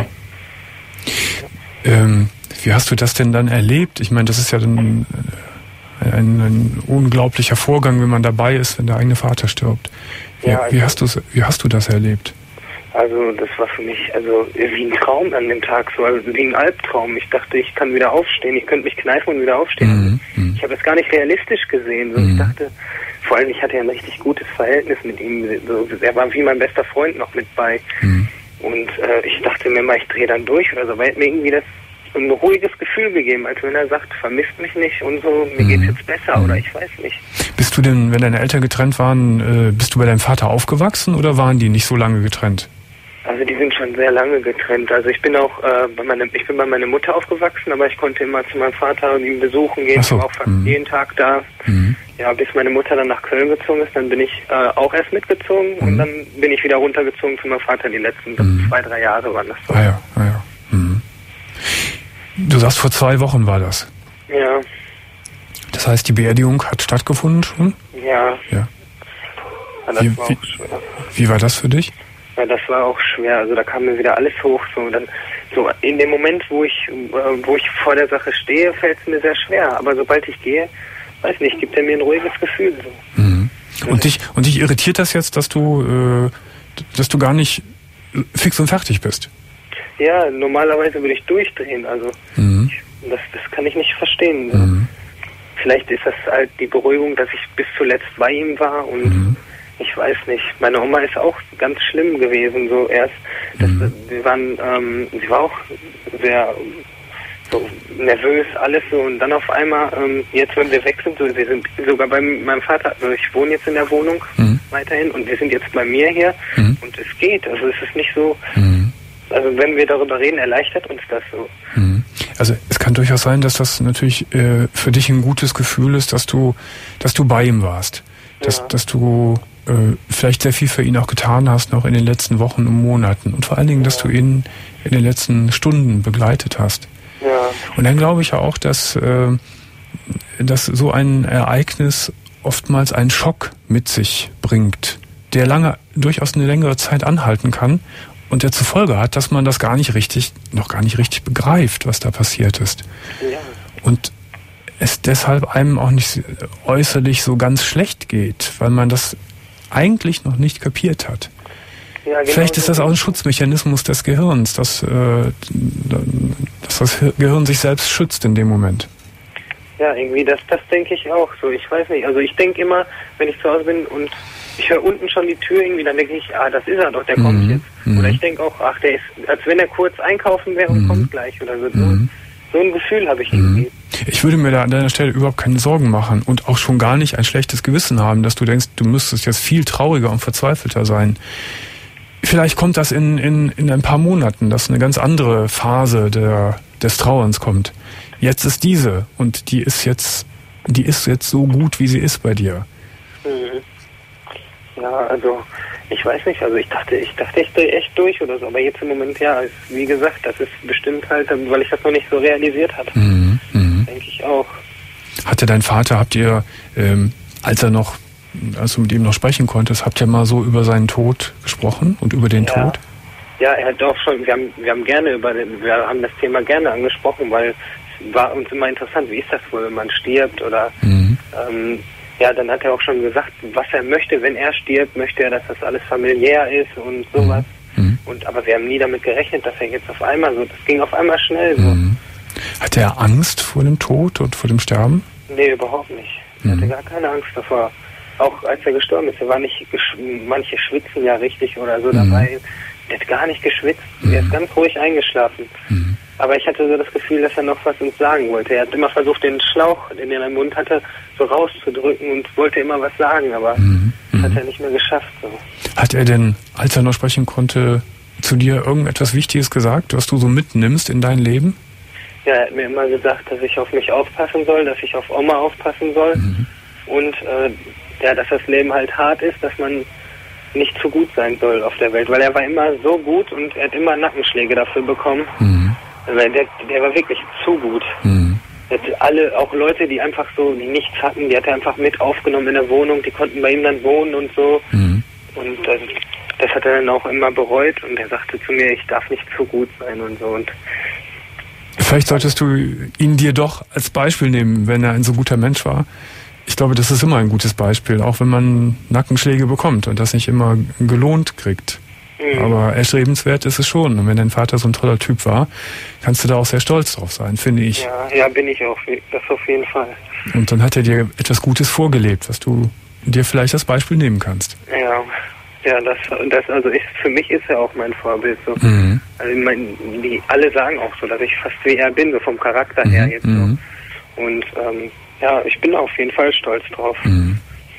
Ähm, wie hast du das denn dann erlebt? Ich meine, das ist ja dann ein, ein unglaublicher Vorgang, wenn man dabei ist, wenn der eigene Vater stirbt. Wie, Ja, also, wie, hast, du's, wie hast du das erlebt? Also das war für mich also wie ein Traum an dem Tag, so also wie ein Albtraum. Ich dachte, ich kann wieder aufstehen, ich könnte mich kneifen und wieder aufstehen. Mhm. Ich habe das gar nicht realistisch gesehen. So. Mhm. Ich dachte, vor allem ich hatte ja ein richtig gutes Verhältnis mit ihm. So, er war wie mein bester Freund noch mit bei. Mhm. Und äh, ich dachte mir mal, ich drehe dann durch oder so. Aber er hat mir irgendwie das ein ruhiges Gefühl gegeben, als wenn er sagt, vermisst mich nicht und so, mir mhm. geht's jetzt besser mhm. oder ich weiß nicht. Bist du denn, wenn deine Eltern getrennt waren, äh, bist du bei deinem Vater aufgewachsen oder waren die nicht so lange getrennt? Also die sind schon sehr lange getrennt. Also ich bin auch äh, bei meiner, ich bin bei meiner Mutter aufgewachsen, aber ich konnte immer zu meinem Vater und ihn besuchen gehen. So. Ich war auch fast mhm. jeden Tag da. Mhm. Ja, bis meine Mutter dann nach Köln gezogen ist, dann bin ich äh, auch erst mitgezogen mhm. und dann bin ich wieder runtergezogen zu meinem Vater. Die letzten mhm. zwei, drei Jahre waren das so. Ah ja, ah ja. Mhm. Du sagst, vor zwei Wochen war das. Ja. Das heißt, die Beerdigung hat stattgefunden schon? Ja. Ja. ja das wie, war wie, auch schwer. Wie war das für dich? Ja, das war auch schwer. Also da kam mir wieder alles hoch. So dann, so in dem Moment, wo ich, äh, wo ich vor der Sache stehe, fällt es mir sehr schwer. Aber sobald ich gehe, weiß nicht, gibt er mir ein ruhiges Gefühl. So. Mhm. Und dich und dich irritiert das jetzt, dass du, äh, dass du gar nicht fix und fertig bist? Ja, normalerweise würde ich durchdrehen. Also mhm. ich, das, das kann ich nicht verstehen. Mhm. Vielleicht ist das halt die Beruhigung, dass ich bis zuletzt bei ihm war und mhm. ich weiß nicht. Meine Oma ist auch ganz schlimm gewesen. So erst, das, mhm. wir waren, ähm, sie war auch sehr so nervös, alles so und dann auf einmal, ähm, jetzt wenn wir weg sind, so, wir sind sogar bei meinem Vater, also ich wohne jetzt in der Wohnung mhm. weiterhin und wir sind jetzt bei mir hier mhm. und es geht. Also es ist nicht so. Mhm. Also wenn wir darüber reden, erleichtert uns das so. Also es kann durchaus sein, dass das natürlich äh, für dich ein gutes Gefühl ist, dass du, dass du bei ihm warst, dass, ja. dass du äh, vielleicht sehr viel für ihn auch getan hast, noch in den letzten Wochen und Monaten und vor allen Dingen, dass ja. du ihn in den letzten Stunden begleitet hast. Ja. Und dann glaube ich auch, dass, äh, dass so ein Ereignis oftmals einen Schock mit sich bringt, der lange, durchaus eine längere Zeit anhalten kann. Und der zur Folge hat, dass man das gar nicht richtig, noch gar nicht richtig begreift, was da passiert ist. Ja. Und es deshalb einem auch nicht äußerlich so ganz schlecht geht, weil man das eigentlich noch nicht kapiert hat. Ja, genau. Vielleicht ist das auch ein Schutzmechanismus des Gehirns, dass, äh, dass das Gehirn sich selbst schützt in dem Moment. Ja, irgendwie, das, das denke ich auch so. Ich weiß nicht, also ich denke immer, wenn ich zu Hause bin und ich höre unten schon die Tür irgendwie, dann denke ich, ah, das ist er doch, der mhm. kommt jetzt. Mhm. Oder ich denke auch, ach, der ist, als wenn er kurz einkaufen wäre und mhm. kommt gleich oder so. Mhm. So ein Gefühl habe ich irgendwie. Ich würde mir da an deiner Stelle überhaupt keine Sorgen machen und auch schon gar nicht ein schlechtes Gewissen haben, dass du denkst, du müsstest jetzt viel trauriger und verzweifelter sein. Vielleicht kommt das in, in, in ein paar Monaten, dass eine ganz andere Phase der, des Trauerns kommt. Jetzt ist diese und die ist jetzt, die ist jetzt so gut, wie sie ist bei dir. Mhm. Ja, also ich weiß nicht, also ich dachte, ich dachte ich drehe echt durch oder so, aber jetzt im Moment ja, ist, wie gesagt, das ist bestimmt halt, weil ich das noch nicht so realisiert hatte. Mhm, mh. Denke ich auch. Hatte dein Vater, habt ihr, ähm, als er noch, als du mit ihm noch sprechen konntest, habt ihr mal so über seinen Tod gesprochen und über den ja. Tod? Ja, er hat auch schon, wir haben, wir haben gerne über den, wir haben das Thema gerne angesprochen, weil es war uns immer interessant, wie ist das wohl, wenn man stirbt oder mhm. ähm, ja, dann hat er auch schon gesagt, was er möchte, wenn er stirbt, möchte er, dass das alles familiär ist und sowas. Mhm. Und aber wir haben nie damit gerechnet, dass er jetzt auf einmal so, das ging auf einmal schnell so. Mhm. Hatte er Angst vor dem Tod und vor dem Sterben? Nee, überhaupt nicht. Er mhm. hatte gar keine Angst davor. Auch als er gestorben ist, er war nicht, manche schwitzen ja richtig oder so mhm. dabei. Der hat gar nicht geschwitzt. Mhm. Er ist ganz ruhig eingeschlafen. Mhm. Aber ich hatte so das Gefühl, dass er noch was uns sagen wollte. Er hat immer versucht, den Schlauch, den er im Mund hatte, so rauszudrücken und wollte immer was sagen, aber mhm. das hat er nicht mehr geschafft. So. Hat er denn, als er noch sprechen konnte, zu dir irgendetwas Wichtiges gesagt, was du so mitnimmst in dein Leben? Ja, er hat mir immer gesagt, dass ich auf mich aufpassen soll, dass ich auf Oma aufpassen soll mhm. und äh, ja, dass das Leben halt hart ist, dass man nicht zu gut sein soll auf der Welt, weil er war immer so gut und er hat immer Nackenschläge dafür bekommen. Mhm. Weil der, der war wirklich zu gut. Mhm. Er hat alle, auch Leute, die einfach so die nichts hatten, die hat er einfach mit aufgenommen in der Wohnung, die konnten bei ihm dann wohnen und so. Mhm. Und äh, das hat er dann auch immer bereut und er sagte zu mir, ich darf nicht zu gut sein und so. Und vielleicht solltest du ihn dir doch als Beispiel nehmen, wenn er ein so guter Mensch war. Ich glaube, das ist immer ein gutes Beispiel, auch wenn man Nackenschläge bekommt und das nicht immer gelohnt kriegt. Mhm. Aber erstrebenswert ist es schon. Und wenn dein Vater so ein toller Typ war, kannst du da auch sehr stolz drauf sein, finde ich. Ja, ja, bin ich auch. Das auf jeden Fall. Und dann hat er dir etwas Gutes vorgelebt, was du dir vielleicht als Beispiel nehmen kannst. Ja, ja, das, das also ist, für mich ist er auch mein Vorbild. So. Mhm. Also mein, die alle sagen auch so, dass ich fast wie er bin, so vom Charakter her mhm. jetzt so. Und ähm, ja, ich bin auf jeden Fall stolz drauf. Mhm.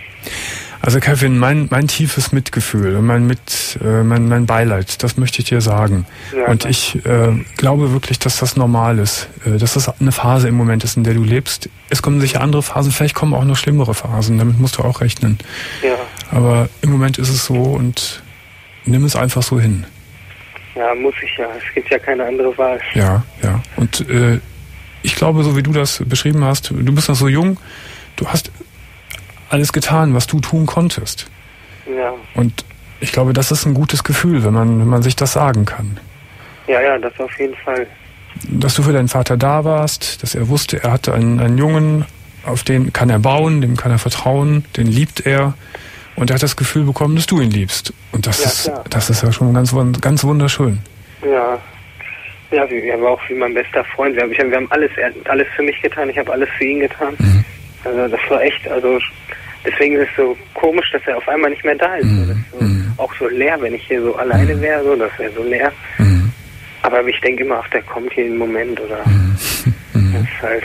Also Kevin, mein, mein tiefes Mitgefühl und mein, mit, äh, mein, mein Beileid, das möchte ich dir sagen. Ja, und ich äh, glaube wirklich, dass das normal ist, äh, dass das eine Phase im Moment ist, in der du lebst. Es kommen sicher andere Phasen, vielleicht kommen auch noch schlimmere Phasen, damit musst du auch rechnen. Ja. Aber im Moment ist es so und nimm es einfach so hin. Ja, muss ich ja. Es gibt ja keine andere Wahl. Ja, ja. Und äh, ich glaube, so wie du das beschrieben hast, du bist noch so jung, du hast alles getan, was du tun konntest. Ja. Und ich glaube, das ist ein gutes Gefühl, wenn man, wenn man sich das sagen kann. Ja, ja, das auf jeden Fall. Dass du für deinen Vater da warst, dass er wusste, er hatte einen, einen Jungen, auf den kann er bauen, dem kann er vertrauen, den liebt er. Und er hat das Gefühl bekommen, dass du ihn liebst. Und das, ja, ist, klar. das ist ja schon ganz, ganz wunderschön. Ja. Ja, er war auch wie mein bester Freund. Wir haben, wir haben alles, er hat alles für mich getan, ich habe alles für ihn getan. Mhm. Also das war echt, also deswegen ist es so komisch, dass er auf einmal nicht mehr da ist. Mhm. Das ist so, mhm. auch so leer, wenn ich hier so alleine wäre, so, das wäre so leer. Mhm. Aber ich denke immer, ach, der kommt hier einen Moment oder mhm. das ist halt.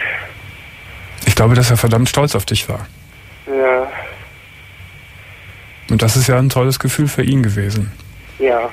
Ich glaube, dass er verdammt stolz auf dich war. Ja. Und das ist ja ein tolles Gefühl für ihn gewesen. Ja.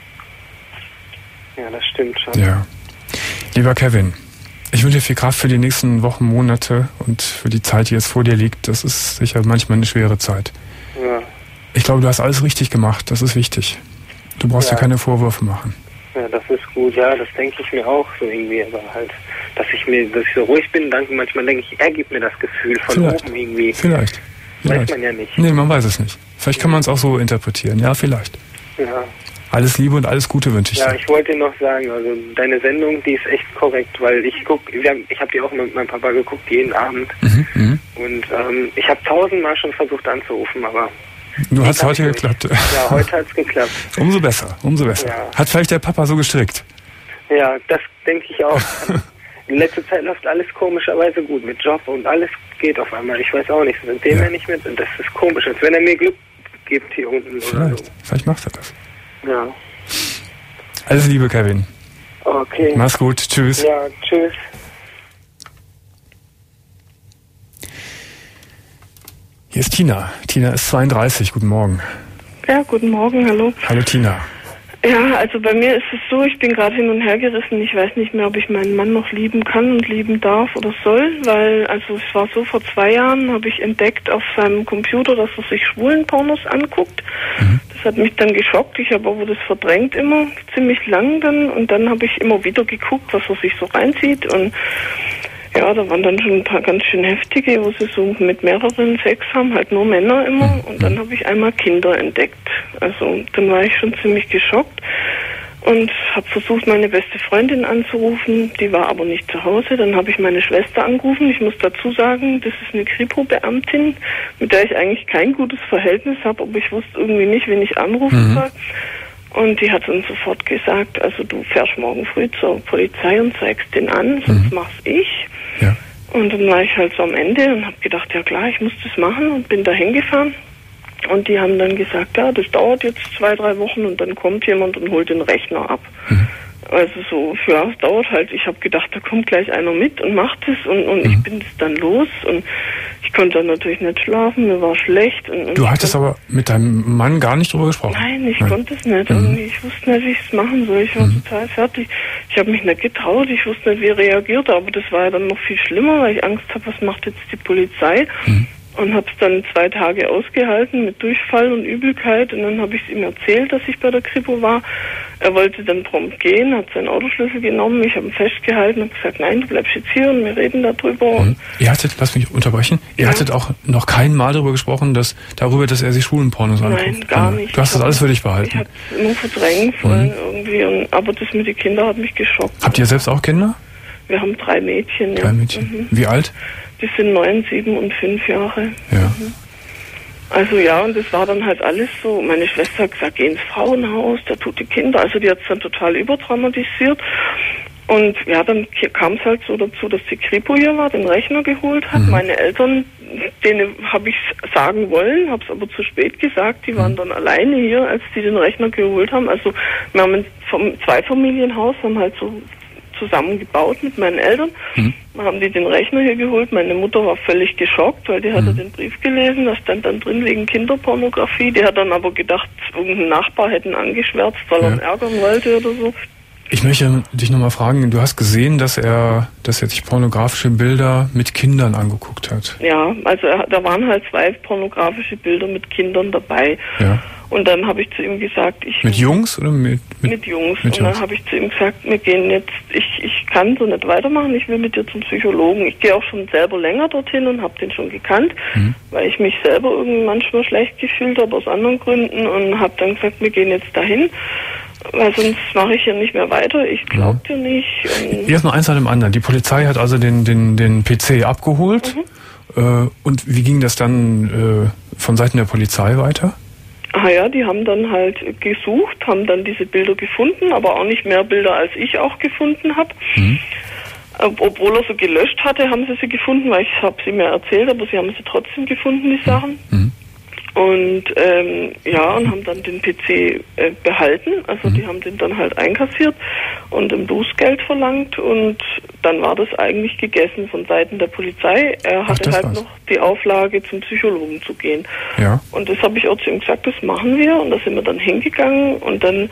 Ja, das stimmt schon. Ja. Lieber Kevin, ich wünsche dir viel Kraft für die nächsten Wochen, Monate und für die Zeit, die jetzt vor dir liegt. Das ist sicher manchmal eine schwere Zeit. Ja. Ich glaube, du hast alles richtig gemacht. Das ist wichtig. Du brauchst ja. dir keine Vorwürfe machen. Ja, das ist gut. Ja, das denke ich mir auch so irgendwie. Aber halt, dass ich mir, dass ich so ruhig bin, danke, manchmal denke ich, er gibt mir das Gefühl von vielleicht. oben irgendwie. Vielleicht. vielleicht. Weiß man ja nicht. Nee, man weiß es nicht. Vielleicht kann man es auch so interpretieren. Ja, vielleicht. Ja. Alles Liebe und alles Gute wünsche ich dir. Ja, ich wollte noch sagen, also deine Sendung, die ist echt korrekt, weil ich guck, wir haben, ich habe die auch mit meinem Papa geguckt, jeden Abend. Mhm, mh. Und ähm, ich habe tausendmal schon versucht anzurufen, aber... Du hast heute geklappt. Ja, heute hat es geklappt. Umso besser, umso besser. Ja. Hat vielleicht der Papa so gestrickt? Ja, das denke ich auch. In letzter Zeit läuft alles komischerweise gut mit Job und alles geht auf einmal. Ich weiß auch nicht, sind dem ja nicht mit und das ist komisch, als wenn er mir Glück gibt hier unten. Vielleicht, oder so. Vielleicht macht er das. Ja. Alles Liebe, Kevin. Okay. Mach's gut. Tschüss. Ja, tschüss. Hier ist Tina. Tina ist zweiunddreißig. Guten Morgen. Ja, guten Morgen. Hallo. Hallo, Tina. Ja, also bei mir ist es so, ich bin gerade hin und her gerissen. Ich weiß nicht mehr, ob ich meinen Mann noch lieben kann und lieben darf oder soll, weil, also es war so, vor zwei Jahren habe ich entdeckt auf seinem Computer, dass er sich Schwulenpornos anguckt. Mhm. Das hat mich dann geschockt. Ich habe aber das verdrängt immer, ziemlich lang dann. Und dann habe ich immer wieder geguckt, was er sich so reinzieht. Und ja, da waren dann schon ein paar ganz schön heftige, wo sie so mit mehreren Sex haben, halt nur Männer immer. Und dann habe ich einmal Kinder entdeckt. Also dann war ich schon ziemlich geschockt und habe versucht, meine beste Freundin anzurufen. Die war aber nicht zu Hause. Dann habe ich meine Schwester angerufen. Ich muss dazu sagen, das ist eine Kripo-Beamtin, mit der ich eigentlich kein gutes Verhältnis habe, aber ich wusste irgendwie nicht, wen ich anrufen soll. Und die hat dann sofort gesagt, also du fährst morgen früh zur Polizei und zeigst den an, sonst mhm. mach's ich. Ja. Und dann war ich halt so am Ende und habe gedacht, ja klar, ich muss das machen und bin da hingefahren. Und die haben dann gesagt, ja, das dauert jetzt zwei, drei Wochen und dann kommt jemand und holt den Rechner ab. Mhm. also so, ja, es dauert halt. Ich habe gedacht, da kommt gleich einer mit und macht es und, und mhm. ich bin dann los und ich konnte dann natürlich nicht schlafen, mir war schlecht. Und, und du hattest aber mit deinem Mann gar nicht drüber gesprochen? Nein, ich Nein. konnte es nicht. Mhm. Ich wusste nicht, wie ich es machen soll. Ich war mhm. total fertig. Ich habe mich nicht getraut, ich wusste nicht, wie er reagiert, aber das war ja dann noch viel schlimmer, weil ich Angst habe, was macht jetzt die Polizei? Mhm. Und habe es dann zwei Tage ausgehalten mit Durchfall und Übelkeit. Und dann habe ich es ihm erzählt, dass ich bei der Kripo war. Er wollte dann prompt gehen, hat seinen Autoschlüssel genommen. Ich habe ihn festgehalten und gesagt, nein, du bleibst jetzt hier und wir reden darüber. Mhm. Ihr hattet, lass mich unterbrechen, ihr ja. hattet auch noch kein Mal darüber gesprochen, dass darüber, dass er sich Schwulenpornos anguckt? Nein, gar nicht. Du hast das alles für dich behalten? Ich habe es immer verdrängt wollen mhm. irgendwie. Und, aber das mit den Kindern hat mich geschockt. Habt ihr selbst auch Kinder? Wir haben drei Mädchen. Drei ja. Mädchen. Mhm. Wie alt? Die sind neun, sieben und fünf Jahre. Ja. Mhm. Also ja, und das war dann halt alles so. Meine Schwester hat gesagt, geh ins Frauenhaus, da tut die Kinder. Also die hat es dann total übertraumatisiert. Und ja, dann kam es halt so dazu, dass die Kripo hier war, den Rechner geholt hat. Mhm. Meine Eltern, denen habe ich sagen wollen, habe es aber zu spät gesagt. Die waren dann alleine hier, als die den Rechner geholt haben. Also wir haben ein Zweifamilienhaus, haben halt so zusammen gebaut mit meinen Eltern. Mhm. Dann haben die den Rechner hier geholt. Meine Mutter war völlig geschockt, weil die hatte mhm. den Brief gelesen. Da stand dann drin wegen Kinderpornografie. Die hat dann aber gedacht, irgendein Nachbar hätte ihn angeschwärzt, weil ja. er ihn ärgern wollte oder so. Ich möchte dich nochmal fragen, du hast gesehen, dass er, dass er sich pornografische Bilder mit Kindern angeguckt hat. Ja, also er, da waren halt zwei pornografische Bilder mit Kindern dabei. Ja. Und dann habe ich zu ihm gesagt, ich... Mit Jungs oder mit... Mit, mit Jungs. Mit und Jungs. Dann habe ich zu ihm gesagt, wir gehen jetzt, ich, ich kann so nicht weitermachen, ich will mit dir zum Psychologen. Ich gehe auch schon selber länger dorthin und habe den schon gekannt, mhm. weil ich mich selber irgendwie manchmal schlecht gefühlt habe aus anderen Gründen und habe dann gesagt, wir gehen jetzt dahin, weil sonst mache ich hier nicht mehr weiter, ich glaube dir nicht. Erst mal eins nach dem anderen. Die Polizei hat also den, den, den P C abgeholt. Mhm. Äh, und wie ging das dann äh, von Seiten der Polizei weiter? Ah ja, die haben dann halt gesucht, haben dann diese Bilder gefunden, aber auch nicht mehr Bilder, als ich auch gefunden habe. Mhm. Obwohl er sie gelöscht hatte, haben sie sie gefunden, weil ich habe sie mir erzählt, aber sie haben sie trotzdem gefunden, die Sachen. Mhm. Und ähm, ja, und haben dann den P C äh, behalten, also mhm. die haben den dann halt einkassiert und im Bußgeld verlangt und dann war das eigentlich gegessen von Seiten der Polizei. Er hatte Ach, halt war's. noch die Auflage, zum Psychologen zu gehen. Ja. Und das habe ich auch zu ihm gesagt, das machen wir und da sind wir dann hingegangen und dann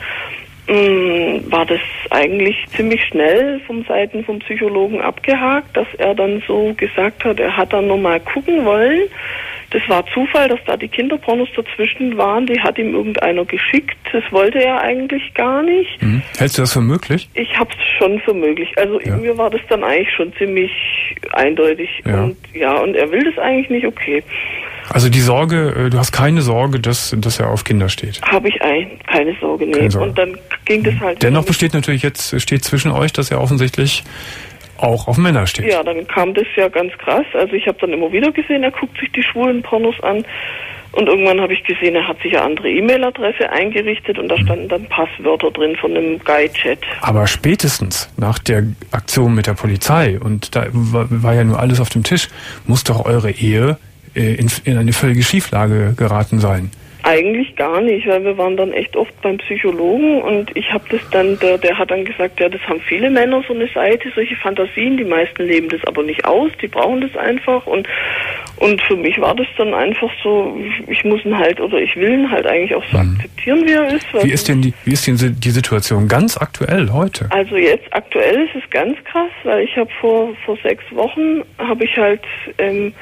mh, war das eigentlich ziemlich schnell vom Seiten vom Psychologen abgehakt, dass er dann so gesagt hat, er hat dann nochmal gucken wollen. Das war Zufall, dass da die Kinderpornos dazwischen waren. Die hat ihm irgendeiner geschickt. Das wollte er eigentlich gar nicht. Mhm. Hältst du das für möglich? Ich habe es schon für möglich. Also ja. mir war das dann eigentlich schon ziemlich eindeutig. Ja. Und ja, und er will das eigentlich nicht, okay. Also die Sorge, du hast keine Sorge, dass, dass er auf Kinder steht? Habe ich ein, keine Sorge, nee. Keine Sorge. Und dann ging das halt... Dennoch besteht natürlich jetzt, steht zwischen euch, dass er offensichtlich auch auf Männer steht. Ja, dann kam das ja ganz krass. Also ich habe dann immer wieder gesehen, er guckt sich die schwulen Pornos an. Und irgendwann habe ich gesehen, er hat sich eine andere E-Mail-Adresse eingerichtet und da standen dann Passwörter drin von einem Guy-Chat. Aber spätestens nach der Aktion mit der Polizei, und da war ja nur alles auf dem Tisch, muss doch eure Ehe in, in eine völlige Schieflage geraten sein. Eigentlich gar nicht, weil wir waren dann echt oft beim Psychologen und ich habe das dann, der, der hat dann gesagt, ja, das haben viele Männer, so eine Seite, solche Fantasien, die meisten leben das aber nicht aus, die brauchen das einfach und und für mich war das dann einfach so, ich muss ihn halt, oder ich will ihn halt eigentlich auch so mhm. akzeptieren, wie er ist. Wie ist denn die, wie ist denn die Situation ganz aktuell heute? Also jetzt aktuell ist es ganz krass, weil ich habe vor, vor sechs Wochen, habe ich halt, ähm,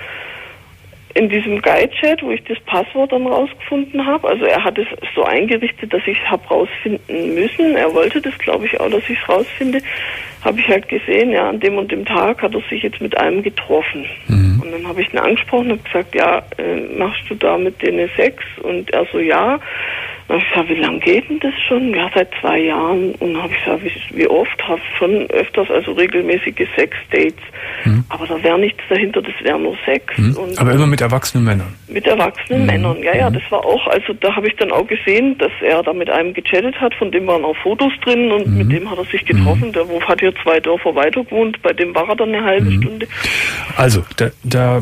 in diesem Guide-Chat, wo ich das Passwort dann rausgefunden habe, also er hat es so eingerichtet, dass ich es habe rausfinden müssen. Er wollte das, glaube ich, auch, dass ich es rausfinde. Habe ich halt gesehen, ja, an dem und dem Tag hat er sich jetzt mit einem getroffen. Mhm. Und dann habe ich ihn angesprochen und gesagt, ja, äh, machst du da mit denen Sex? Und er so, ja. Dann habe ich gesagt, wie lange geht denn das schon? Ja, seit zwei Jahren. Und dann habe ich gesagt, wie, wie oft? Habe schon öfters, also regelmäßige Sex-Dates. Mhm. Aber da wäre nichts dahinter, das wäre nur Sex. Mhm. Und aber immer mit erwachsenen Männern? Mit erwachsenen mhm. Männern, ja, ja, das war auch, also da habe ich dann auch gesehen, dass er da mit einem gechattet hat, von dem waren auch Fotos drin und mhm. mit dem hat er sich getroffen. Mhm. Der hat hier zwei Dörfer weiter gewohnt, bei dem war er dann eine halbe mhm. Stunde. Also, da, da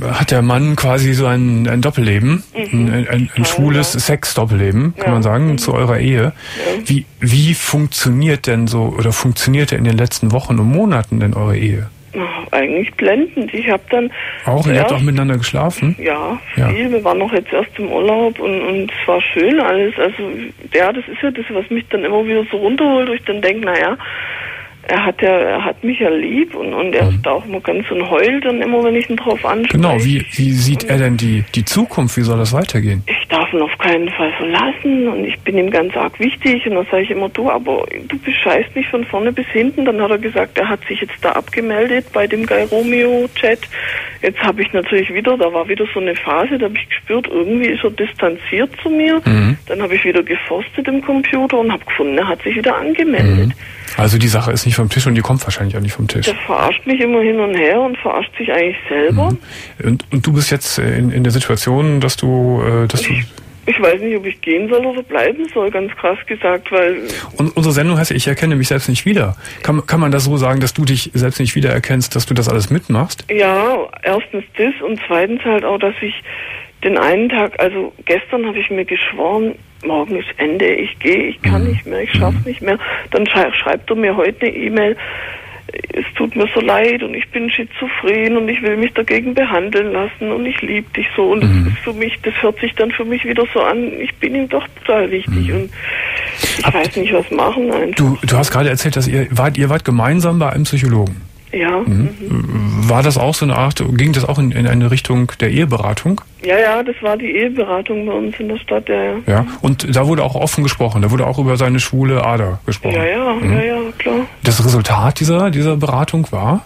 hat der Mann quasi so ein, ein Doppelleben, mhm. ein, ein, ein schwules ja. Sex-Doppelleben, kann ja. man sagen, mhm. zu eurer Ehe. Ja. Wie, wie funktioniert denn so, oder funktionierte in den letzten Wochen und Monaten denn eure Ehe? Ach, eigentlich blendend. Ich habe dann... Auch? Ihr habt auch miteinander geschlafen? Ja, viel. Ja. Wir waren noch jetzt erst im Urlaub und, und es war schön alles. Also, ja, das ist ja das, was mich dann immer wieder so runterholt, wo ich dann denke, naja, er hat ja, er hat mich ja lieb und, und er mhm. ist da auch immer ganz und heult dann immer, wenn ich ihn drauf anspreche. Genau, wie, wie sieht und er denn die, die Zukunft? Wie soll das weitergehen? Ich darf ihn auf keinen Fall verlassen und ich bin ihm ganz arg wichtig und dann sage ich immer, du, aber du bescheißt mich von vorne bis hinten. Dann hat er gesagt, er hat sich jetzt da abgemeldet bei dem Guy Romeo Chat. Jetzt habe ich natürlich wieder, da war wieder so eine Phase, da habe ich gespürt, irgendwie ist er distanziert zu mir. Mhm. Dann habe ich wieder geforstet im Computer und habe gefunden, er hat sich wieder angemeldet. Mhm. Also die Sache ist nicht vom Tisch und die kommt wahrscheinlich auch nicht vom Tisch. Der verarscht mich immer hin und her und verarscht sich eigentlich selber. Mhm. Und, und du bist jetzt in, in der Situation, dass du... Äh, dass ich, du ich weiß nicht, ob ich gehen soll oder bleiben soll, ganz krass gesagt, weil... Und unsere Sendung heißt ja, ich erkenne mich selbst nicht wieder. Kann, kann man das so sagen, dass du dich selbst nicht wiedererkennst, dass du das alles mitmachst? Ja, erstens das und zweitens halt auch, dass ich den einen Tag, also gestern habe ich mir geschworen, morgen ist Ende, ich gehe, ich kann mhm. nicht mehr, ich schaffe mhm. nicht mehr. Dann schrei- schreibt er mir heute eine E-Mail, es tut mir so leid und ich bin schizophren und ich will mich dagegen behandeln lassen und ich liebe dich so. Und mhm. das ist für mich, das hört sich dann für mich wieder so an, ich bin ihm doch total wichtig mhm. und ich Ab, weiß nicht, was machen einfach. Du, du hast gerade erzählt, dass ihr wart, ihr wart gemeinsam bei einem Psychologen. Ja. Mhm. Mhm. War das auch so eine Art, ging das auch in, in eine Richtung der Eheberatung? Ja, ja, das war die Eheberatung bei uns in der Stadt, ja, ja. Ja, und da wurde auch offen gesprochen, da wurde auch über seine schwule Ader gesprochen. Ja, ja, mhm. ja, ja, klar. Das Resultat dieser, dieser Beratung war?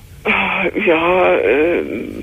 Ja, äh,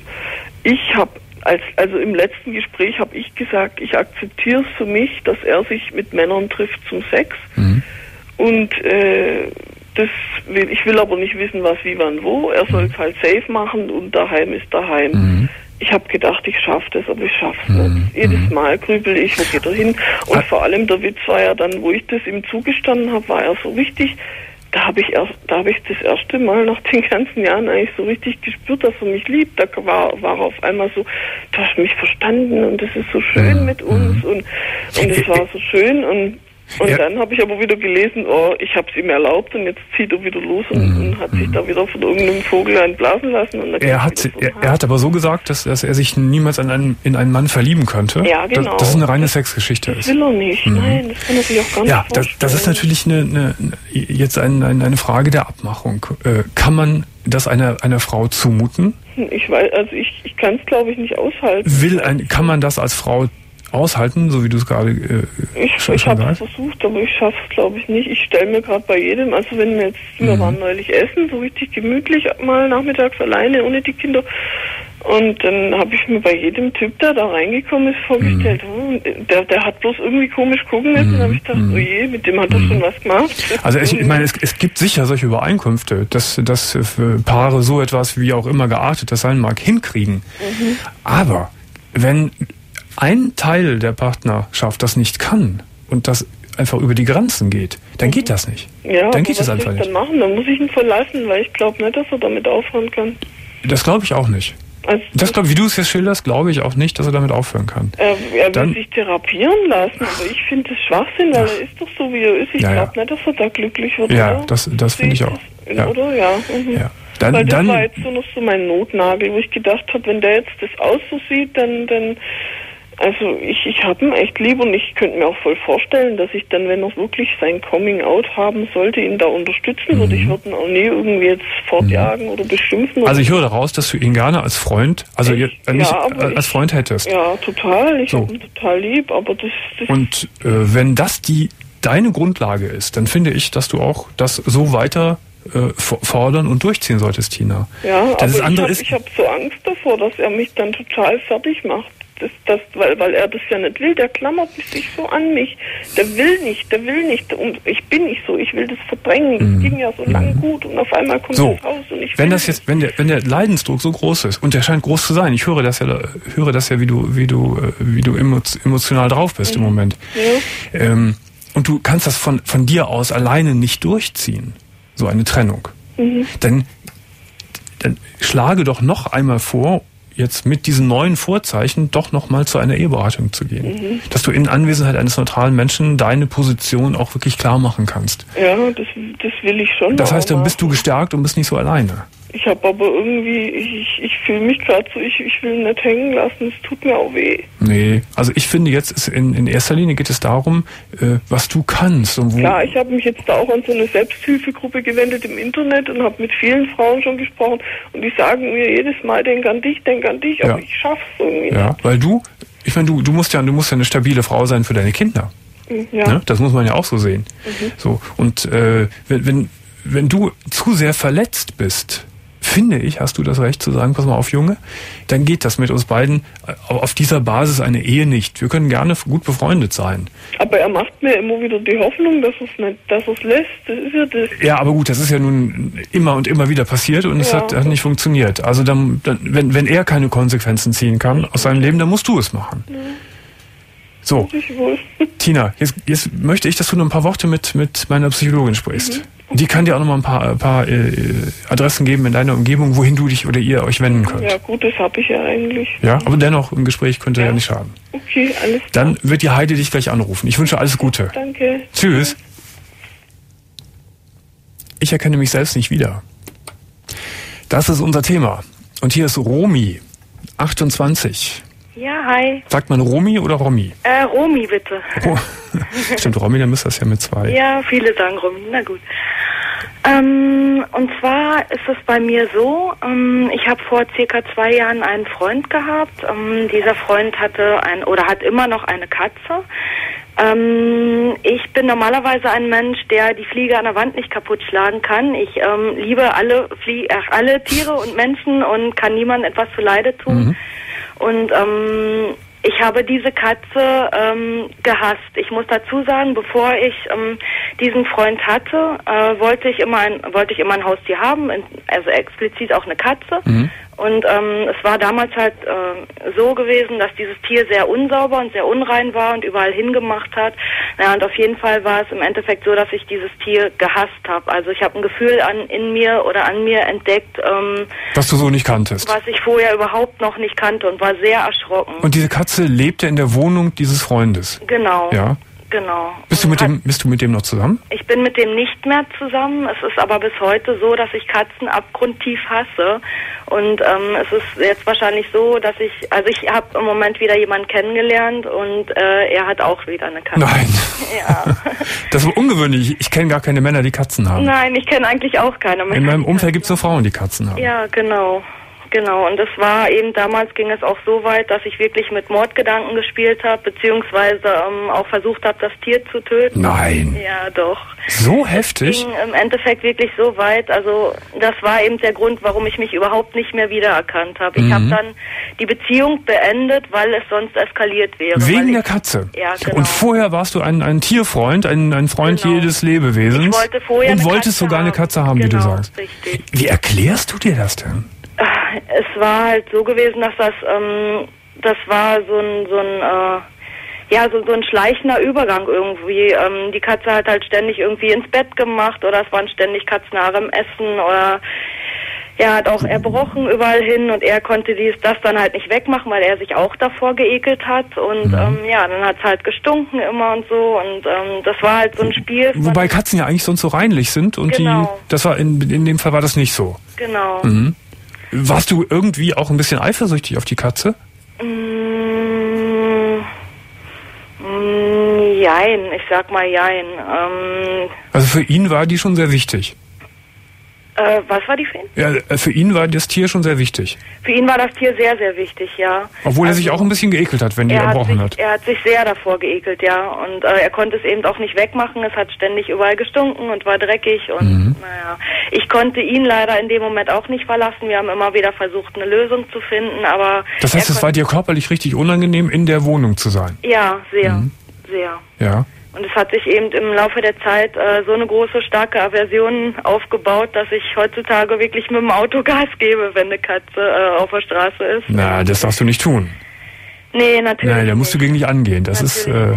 ich habe, als, also im letzten Gespräch habe ich gesagt, ich akzeptiere es für mich, dass er sich mit Männern trifft zum Sex. Mhm. Und, äh, Das will, ich will aber nicht wissen, was, wie, wann, wo. Er soll es halt safe machen und daheim ist daheim. Mhm. Ich habe gedacht, ich schaffe das, aber ich schaffe es mhm. nicht. Jedes Mal grübel ich, wo geht er hin? Und ah. vor allem der Witz war ja dann, wo ich das ihm zugestanden habe, war er so wichtig. Da habe ich erst, da habe ich das erste Mal nach den ganzen Jahren eigentlich so richtig gespürt, dass er mich liebt. Da war, war er auf einmal so, du hast mich verstanden und das ist so schön mhm. mit uns und und es war so schön und Und ja. dann habe ich aber wieder gelesen, oh, ich habe es ihm erlaubt und jetzt zieht er wieder los und, mhm. und hat sich da wieder von irgendeinem Vogel entblasen lassen. Und er, hat, er, er hat aber so gesagt, dass, dass er sich niemals an einen, in einen Mann verlieben könnte. Ja, genau. Dass, dass es eine reine Sexgeschichte ist. Das will er nicht. Mhm. Nein, das kann er sich auch gar nicht ja, vorstellen. Ja, das, das ist natürlich eine, eine, jetzt ein, eine, eine Frage der Abmachung. Äh, kann man das einer, einer Frau zumuten? Ich weiß, also ich, ich kann es, glaube ich, nicht aushalten. Will ein, kann man das als Frau aushalten, so wie du es gerade äh, ich, schon Ich habe es versucht, aber ich schaffe es, glaube ich, nicht. Ich stelle mir gerade bei jedem, also wenn wir jetzt, mhm. wir waren neulich essen, so richtig gemütlich, mal nachmittags alleine, ohne die Kinder. Und dann habe ich mir bei jedem Typ, der da reingekommen ist, vorgestellt, mhm. hm, der, der hat bloß irgendwie komisch gucken müssen. Mhm. Dann habe ich gedacht, oh je, mit dem hat er mhm. schon was gemacht. Also ich, ich meine, es, es gibt sicher solche Übereinkünfte, dass, dass für Paare so etwas, wie auch immer geartet das sein mag, hinkriegen. Mhm. Aber wenn ein Teil der Partnerschaft das nicht kann und das einfach über die Grenzen geht, dann geht das nicht. Ja, dann geht es einfach nicht. Was soll ich dann machen? Dann muss ich ihn verlassen, weil ich glaube nicht, dass er damit aufhören kann. Das glaube ich auch nicht. Also das glaube, wie du es jetzt schilderst, glaube ich auch nicht, dass er damit aufhören kann. Er, er dann, will sich therapieren lassen, aber ich finde das Schwachsinn, weil ja. er ist doch so, wie er ist. Ich ja, glaube ja. nicht, dass er da glücklich wird. Ja, oder? das, das finde ich auch. Ja. Oder? Ja. Mhm. ja. Dann, weil das dann, war jetzt so noch so mein Notnagel, wo ich gedacht habe, wenn der jetzt das aus so sieht, dann... dann Also ich, ich habe ihn echt lieb und ich könnte mir auch voll vorstellen, dass ich dann, wenn er wirklich sein Coming-out haben sollte, ihn da unterstützen würde. Mhm. Ich würde ihn auch nie irgendwie jetzt fortjagen mhm. oder beschimpfen. Oder also ich höre daraus, dass du ihn gerne als Freund, also ich, äh, nicht ja, als ich, Freund hättest. Ja, total. Ich so. habe ihn total lieb, aber das... das und äh, wenn das die deine Grundlage ist, dann finde ich, dass du auch das so weiter äh, fordern und durchziehen solltest, Tina. Ja, das aber andere ich habe hab so Angst davor, dass er mich dann total fertig macht. Das, das, weil, weil er das ja nicht will, der klammert sich so an mich. Der will nicht, der will nicht. Und ich bin nicht so, ich will das verdrängen. Das mm. ging ja so mm. lange gut und auf einmal kommt so, das raus und ich wenn will das jetzt, wenn der, wenn der Leidensdruck so groß ist und der scheint groß zu sein, ich höre das ja, höre das ja, wie du, wie du, wie du emotional drauf bist mhm. im Moment. Ja. Ähm, und du kannst das von von dir aus alleine nicht durchziehen, so eine Trennung. Mhm. Dann, dann schlage doch noch einmal vor. jetzt mit diesen neuen Vorzeichen doch nochmal zu einer Eheberatung zu gehen. Mhm. Dass du in Anwesenheit eines neutralen Menschen deine Position auch wirklich klar machen kannst. Ja, das, das will ich schon. Das heißt, dann bist du gestärkt und bist nicht so alleine. Ich habe aber irgendwie, ich, ich fühle mich gerade so, ich, ich will nicht hängen lassen, es tut mir auch weh. Nee, also ich finde jetzt, ist in, in erster Linie geht es darum, äh, was du kannst. Und wo. Klar, ich habe mich jetzt da auch an so eine Selbsthilfegruppe gewendet im Internet und habe mit vielen Frauen schon gesprochen und die sagen mir jedes Mal, denk an dich, denk an dich, aber ja. ich schaff's irgendwie ja, nicht. Weil du, ich meine, du, du musst ja, du musst ja eine stabile Frau sein für deine Kinder. Ja. Ne? Das muss man ja auch so sehen. Mhm. So, und äh, wenn, wenn, wenn du zu sehr verletzt bist, finde ich, hast du das Recht zu sagen, pass mal auf, Junge, dann geht das mit uns beiden auf dieser Basis eine Ehe nicht. Wir können gerne gut befreundet sein. Aber er macht mir immer wieder die Hoffnung, dass es nicht, dass es lässt. Das ist ja das. Ja, aber gut, das ist ja nun immer und immer wieder passiert und es ja. hat, hat nicht funktioniert. Also dann, dann, wenn, wenn er keine Konsequenzen ziehen kann aus seinem Leben, dann musst du es machen. Ja. So, Tina, jetzt, jetzt möchte ich, dass du noch ein paar Worte mit, mit meiner Psychologin sprichst. Mhm. Die kann dir auch noch mal ein paar, ein paar äh, Adressen geben in deiner Umgebung, wohin du dich oder ihr euch wenden könnt. Ja gut, das habe ich ja eigentlich. Ja, aber dennoch im Gespräch könnte ja, ja nicht schaden. Okay, alles klar. Dann wird die Heide dich gleich anrufen. Ich wünsche alles Gute. Danke. Tschüss. Ich erkenne mich selbst nicht wieder. Das ist unser Thema. Und hier ist Romy, achtundzwanzig. Ja, hi. Sagt man Romy oder Romy? Äh, Romy, bitte. Oh. Stimmt, Romy, dann müsste das ja mit zwei. Ja, viele sagen Romy, na gut. Ähm, und zwar ist es bei mir so, ähm, ich habe vor circa zwei Jahren einen Freund gehabt. Ähm, dieser Freund hatte ein oder hat immer noch eine Katze. Ähm, ich bin normalerweise ein Mensch, der die Fliege an der Wand nicht kaputt schlagen kann. Ich ähm, liebe alle, Flie- ach, alle Tiere und Menschen und kann niemandem etwas zuleide tun. Mhm. Und ähm, ich habe diese Katze ähm, gehasst. Ich muss dazu sagen, bevor ich ähm, diesen Freund hatte, äh, wollte ich immer ein wollte ich immer ein Haustier haben, also explizit auch eine Katze. Mhm. Und ähm, es war damals halt äh, so gewesen, dass dieses Tier sehr unsauber und sehr unrein war und überall hingemacht hat. Ja, und auf jeden Fall war es im Endeffekt so, dass ich dieses Tier gehasst habe. Also ich habe ein Gefühl an in mir oder an mir entdeckt, ähm, was du so nicht kanntest. Was ich vorher überhaupt noch nicht kannte und war sehr erschrocken. Und diese Katze lebte in der Wohnung dieses Freundes? Genau. Ja. Genau. Bist du mit dem, bist du mit dem noch zusammen? Ich bin mit dem nicht mehr zusammen. Es ist aber bis heute so, dass ich Katzen abgrundtief hasse. Und ähm, es ist jetzt wahrscheinlich so, dass ich, also ich habe im Moment wieder jemanden kennengelernt und äh, er hat auch wieder eine Katze. Nein. Ja. Das war ungewöhnlich. Ich kenne gar keine Männer, die Katzen haben. Nein, ich kenne eigentlich auch keine Männer. In meinem Umfeld gibt es nur Frauen, die Katzen haben. Ja, genau. Genau, und es war eben, damals ging es auch so weit, dass ich wirklich mit Mordgedanken gespielt habe, beziehungsweise ähm, auch versucht habe, das Tier zu töten. Nein. Ja, doch. So heftig? Es ging im Endeffekt wirklich so weit, also das war eben der Grund, warum ich mich überhaupt nicht mehr wiedererkannt habe. Ich mhm. habe dann die Beziehung beendet, weil es sonst eskaliert wäre. Wegen ich, der Katze? Ja, genau. Und vorher warst du ein, ein Tierfreund, ein, ein Freund genau. jedes Lebewesens. Ich wollte vorher und eine wolltest Katze sogar haben. eine Katze haben, genau, wie du sagst. Richtig. Wie erklärst du dir das denn? Es war halt so gewesen, dass das, ähm, das war so ein, so ein, äh, ja, so, so ein schleichender Übergang irgendwie. Ähm, die Katze hat halt ständig irgendwie ins Bett gemacht oder es waren ständig Katzenhaare im Essen oder er hat auch erbrochen überall hin und er konnte dies, das dann halt nicht wegmachen, weil er sich auch davor geekelt hat und mhm. ähm, ja, dann hat es halt gestunken immer und so und ähm, das war halt so ein Spiel. Wobei Katzen ja eigentlich sonst so reinlich sind und genau. die, das war in, in dem Fall war das nicht so. Genau. Mhm. Warst du irgendwie auch ein bisschen eifersüchtig auf die Katze? Mm, mm, jein, ich sag mal jein. Ähm, also für ihn war die schon sehr wichtig? Äh, was war die für ihn? Ja, für ihn war das Tier schon sehr wichtig. Für ihn war das Tier sehr, sehr wichtig, ja. Obwohl also, er sich auch ein bisschen geekelt hat, wenn die erbrochen hat. Sich, hat. Er hat sich sehr davor geekelt, ja. Und äh, er konnte es eben auch nicht wegmachen. Es hat ständig überall gestunken und war dreckig. Und mhm. naja, ich konnte ihn leider in dem Moment auch nicht verlassen. Wir haben immer wieder versucht, eine Lösung zu finden, aber... Das heißt, es war dir körperlich richtig unangenehm, in der Wohnung zu sein? Ja, sehr, mhm. sehr. Ja. Und es hat sich eben im Laufe der Zeit äh, so eine große, starke Aversion aufgebaut, dass ich heutzutage wirklich mit dem Auto Gas gebe, wenn eine Katze äh, auf der Straße ist. Na, das darfst du nicht tun. Nee, natürlich Nein, da musst nicht. du gegen dich angehen. Das natürlich ist, äh,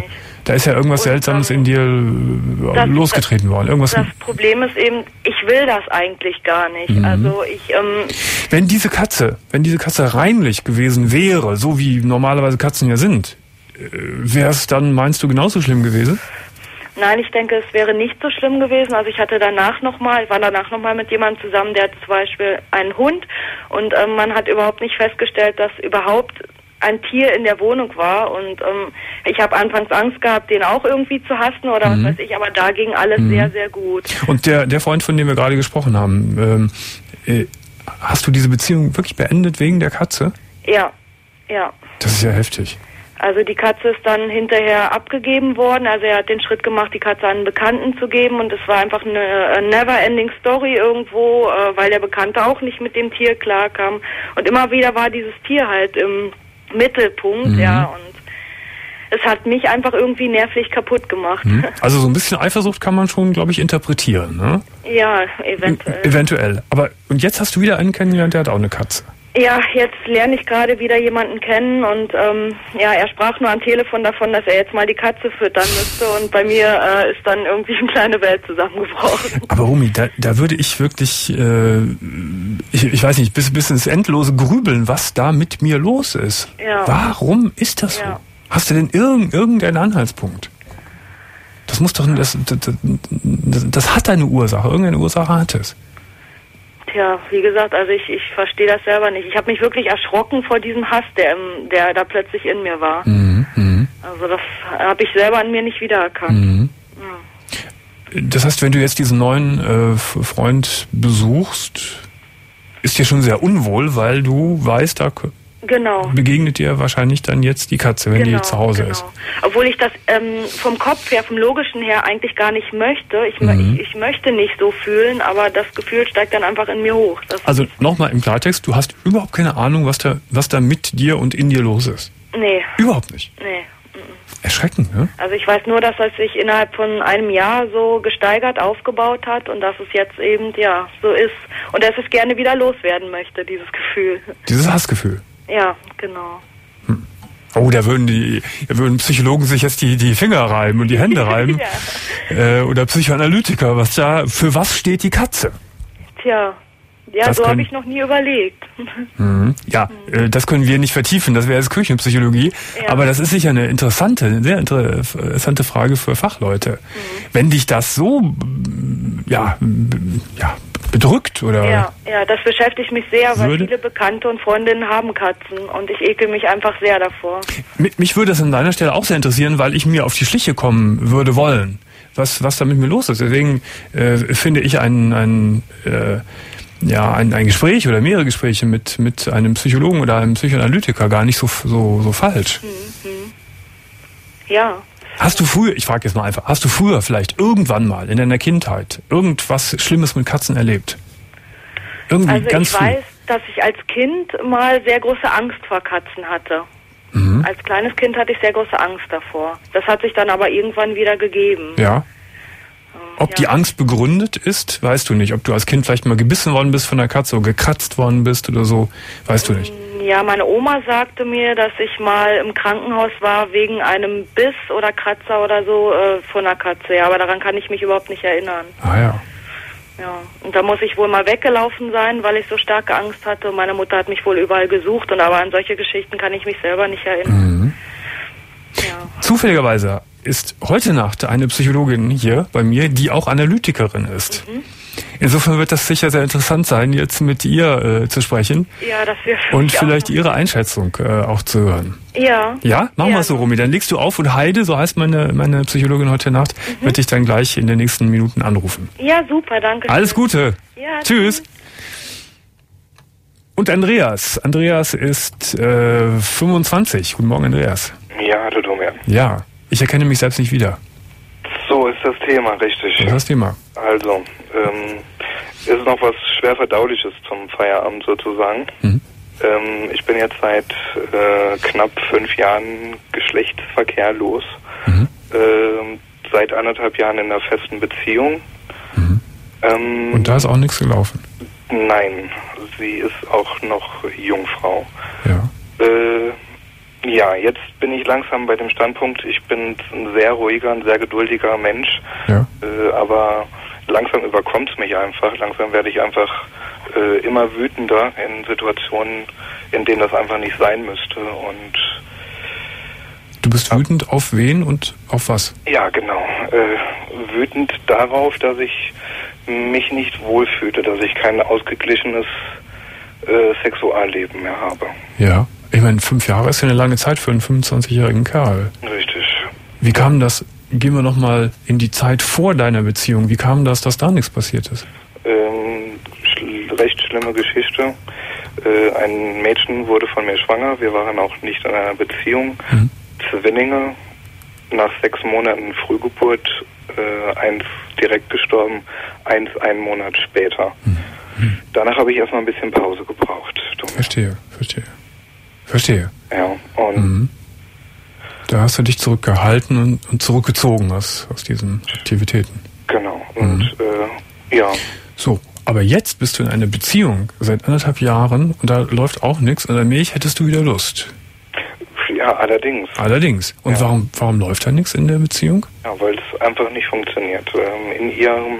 Da ist ja irgendwas und, Seltsames ähm, in dir äh, das, losgetreten das, worden. Irgendwas das Problem ist eben, ich will das eigentlich gar nicht. Mhm. Also ich... Ähm, wenn diese Katze, wenn diese Katze reinlich gewesen wäre, so wie normalerweise Katzen ja sind, äh, wäre es dann, meinst du, genauso schlimm gewesen? Nein, ich denke, es wäre nicht so schlimm gewesen. Also ich hatte danach nochmal, ich war danach nochmal mit jemandem zusammen, der hat zum Beispiel einen Hund und ähm, man hat überhaupt nicht festgestellt, dass überhaupt ein Tier in der Wohnung war und ähm, ich habe anfangs Angst gehabt, den auch irgendwie zu hassen oder mhm. was weiß ich, aber da ging alles mhm. sehr, sehr gut. Und der der Freund, von dem wir gerade gesprochen haben, ähm, äh, hast du diese Beziehung wirklich beendet wegen der Katze? Ja, ja. Das ist ja heftig. Also die Katze ist dann hinterher abgegeben worden, also er hat den Schritt gemacht, die Katze an einen Bekannten zu geben und es war einfach eine never-ending Story irgendwo, äh, weil der Bekannte auch nicht mit dem Tier klarkam und immer wieder war dieses Tier halt im Mittelpunkt, mhm. ja, und es hat mich einfach irgendwie nervlich kaputt gemacht. Mhm. Also so ein bisschen Eifersucht kann man schon, glaube ich, interpretieren, ne? Ja, eventuell. E- eventuell. Aber, und jetzt hast du wieder einen kennengelernt, der hat auch eine Katze. Ja, jetzt lerne ich gerade wieder jemanden kennen und ähm, ja, er sprach nur am Telefon davon, dass er jetzt mal die Katze füttern müsste und bei mir äh, ist dann irgendwie eine kleine Welt zusammengebrochen. Aber Romy, da, da würde ich wirklich, äh, ich, ich weiß nicht, bis, bis ins Endlose grübeln, was da mit mir los ist. Ja. Warum ist das so? Ja. Hast du denn irgend, irgendeinen Anhaltspunkt? Das muss doch, das, das, das, das hat eine Ursache, irgendeine Ursache hat es. Tja, wie gesagt, also ich, ich verstehe das selber nicht. Ich habe mich wirklich erschrocken vor diesem Hass, der, im, der da plötzlich in mir war. Mhm, mh. Also das habe ich selber an mir nicht wiedererkannt. Mhm. Ja. Das heißt, wenn du jetzt diesen neuen äh, Freund besuchst, ist dir schon sehr unwohl, weil du weißt, da genau. begegnet dir wahrscheinlich dann jetzt die Katze, wenn genau, die zu Hause genau. ist. Obwohl ich das ähm, vom Kopf her, vom Logischen her eigentlich gar nicht möchte. Ich, mhm. ich, ich möchte nicht so fühlen, aber das Gefühl steigt dann einfach in mir hoch. Das also nochmal im Klartext, du hast überhaupt keine Ahnung, was da, was da mit dir und in dir los ist? Nee. Überhaupt nicht? Nee. Erschreckend, ne? Also ich weiß nur, dass es sich innerhalb von einem Jahr so gesteigert aufgebaut hat und dass es jetzt eben, ja, so ist. Und dass ich gerne wieder loswerden möchte, dieses Gefühl. Dieses Hassgefühl? Ja, genau. Hm. Oh, da würden die, da würden Psychologen sich jetzt die, die Finger reiben und die Hände reiben. Ja. Äh, oder Psychoanalytiker, was da, für was steht die Katze? Tja, ja, das so habe ich noch nie überlegt. Mhm. Ja, mhm. äh, das können wir nicht vertiefen, das wäre jetzt Küchenpsychologie. Ja. Aber das ist sicher eine interessante, eine sehr interessante Frage für Fachleute. Mhm. Wenn dich das so, ja, ja, bedrückt oder... Ja, ja, das beschäftigt mich sehr, weil würde? viele Bekannte und Freundinnen haben Katzen und ich ekel mich einfach sehr davor. Mich, mich würde das an deiner Stelle auch sehr interessieren, weil ich mir auf die Schliche kommen würde wollen, was, was da mit mir los ist. Deswegen äh, finde ich ein, ein, äh, ja, ein, ein Gespräch oder mehrere Gespräche mit, mit einem Psychologen oder einem Psychoanalytiker gar nicht so, so, so falsch. Mhm. Ja. Hast du früher, ich frage jetzt mal einfach, hast du früher vielleicht irgendwann mal in deiner Kindheit irgendwas Schlimmes mit Katzen erlebt? Irgendwie also ganz ich früh. weiß, dass ich als Kind mal sehr große Angst vor Katzen hatte. Mhm. Als kleines Kind hatte ich sehr große Angst davor. Das hat sich dann aber irgendwann wieder gegeben. Ja. Ob ja. die Angst begründet ist, weißt du nicht. Ob du als Kind vielleicht mal gebissen worden bist von einer Katze oder gekratzt worden bist oder so, weißt du nicht. Ja, meine Oma sagte mir, dass ich mal im Krankenhaus war wegen einem Biss oder Kratzer oder so äh, von einer Katze. Ja, aber daran kann ich mich überhaupt nicht erinnern. Ah ja. Ja, und da muss ich wohl mal weggelaufen sein, weil ich so starke Angst hatte. Meine Mutter hat mich wohl überall gesucht, und aber an solche Geschichten kann ich mich selber nicht erinnern. Mhm. Ja. Zufälligerweise ist heute Nacht eine Psychologin hier bei mir, die auch Analytikerin ist. Mhm. Insofern wird das sicher sehr interessant sein, jetzt mit ihr äh, zu sprechen. Ja, das wäre für Und mich vielleicht auch ihre Einschätzung äh, auch zu hören. Ja. Ja? Machen ja. wir es so, Romy. Dann legst du auf und Heide, so heißt meine, meine Psychologin heute Nacht, mhm. wird dich dann gleich in den nächsten Minuten anrufen. Ja, super, danke. Alles Gute. Ja, tschüss. Und Andreas. Andreas ist äh, fünfundzwanzig. Guten Morgen, Andreas. Ja, hallo Domian. Ja, ich erkenne mich selbst nicht wieder. So ist das Thema, richtig. Das ist das Thema. Also, ähm, ist noch was schwer Verdauliches zum Feierabend sozusagen. Mhm. Ähm, ich bin jetzt seit äh, knapp fünf Jahren geschlechtsverkehrlos. Mhm. Ähm, seit anderthalb Jahren in einer festen Beziehung. Mhm. Ähm, Und da ist auch nichts gelaufen? Nein, sie ist auch noch Jungfrau. Ja. Äh, Ja, jetzt bin ich langsam bei dem Standpunkt, ich bin ein sehr ruhiger, ein sehr geduldiger Mensch, ja. äh, aber langsam überkommt es mich einfach. Langsam werde ich einfach äh, immer wütender in Situationen, in denen das einfach nicht sein müsste. Und du bist wütend auf wen und auf was? Ja, genau. Äh, wütend darauf, dass ich mich nicht wohlfühle, dass ich kein ausgeglichenes äh, Sexualleben mehr habe. Ja, ich meine, fünf Jahre ist ja eine lange Zeit für einen fünfundzwanzigjährigen Kerl. Richtig. Wie kam das, gehen wir nochmal in die Zeit vor deiner Beziehung, wie kam das, dass da nichts passiert ist? Ähm, schl- recht schlimme Geschichte. Äh, ein Mädchen wurde von mir schwanger, wir waren auch nicht in einer Beziehung. Mhm. Zwillinge, nach sechs Monaten Frühgeburt, äh, eins direkt gestorben, eins einen Monat später. Mhm. Danach habe ich erstmal ein bisschen Pause gebraucht. Verstehe, verstehe. Verstehe. Ja, und mhm. da hast du dich zurückgehalten und, und zurückgezogen aus, aus diesen Aktivitäten. Genau, und mhm. äh, ja. So, aber jetzt bist du in einer Beziehung seit anderthalb Jahren und da läuft auch nichts und allmählich hättest du wieder Lust. Ja, allerdings. Allerdings. Und ja. warum, warum läuft da nichts in der Beziehung? Ja, weil es einfach nicht funktioniert. Ähm, in ihrem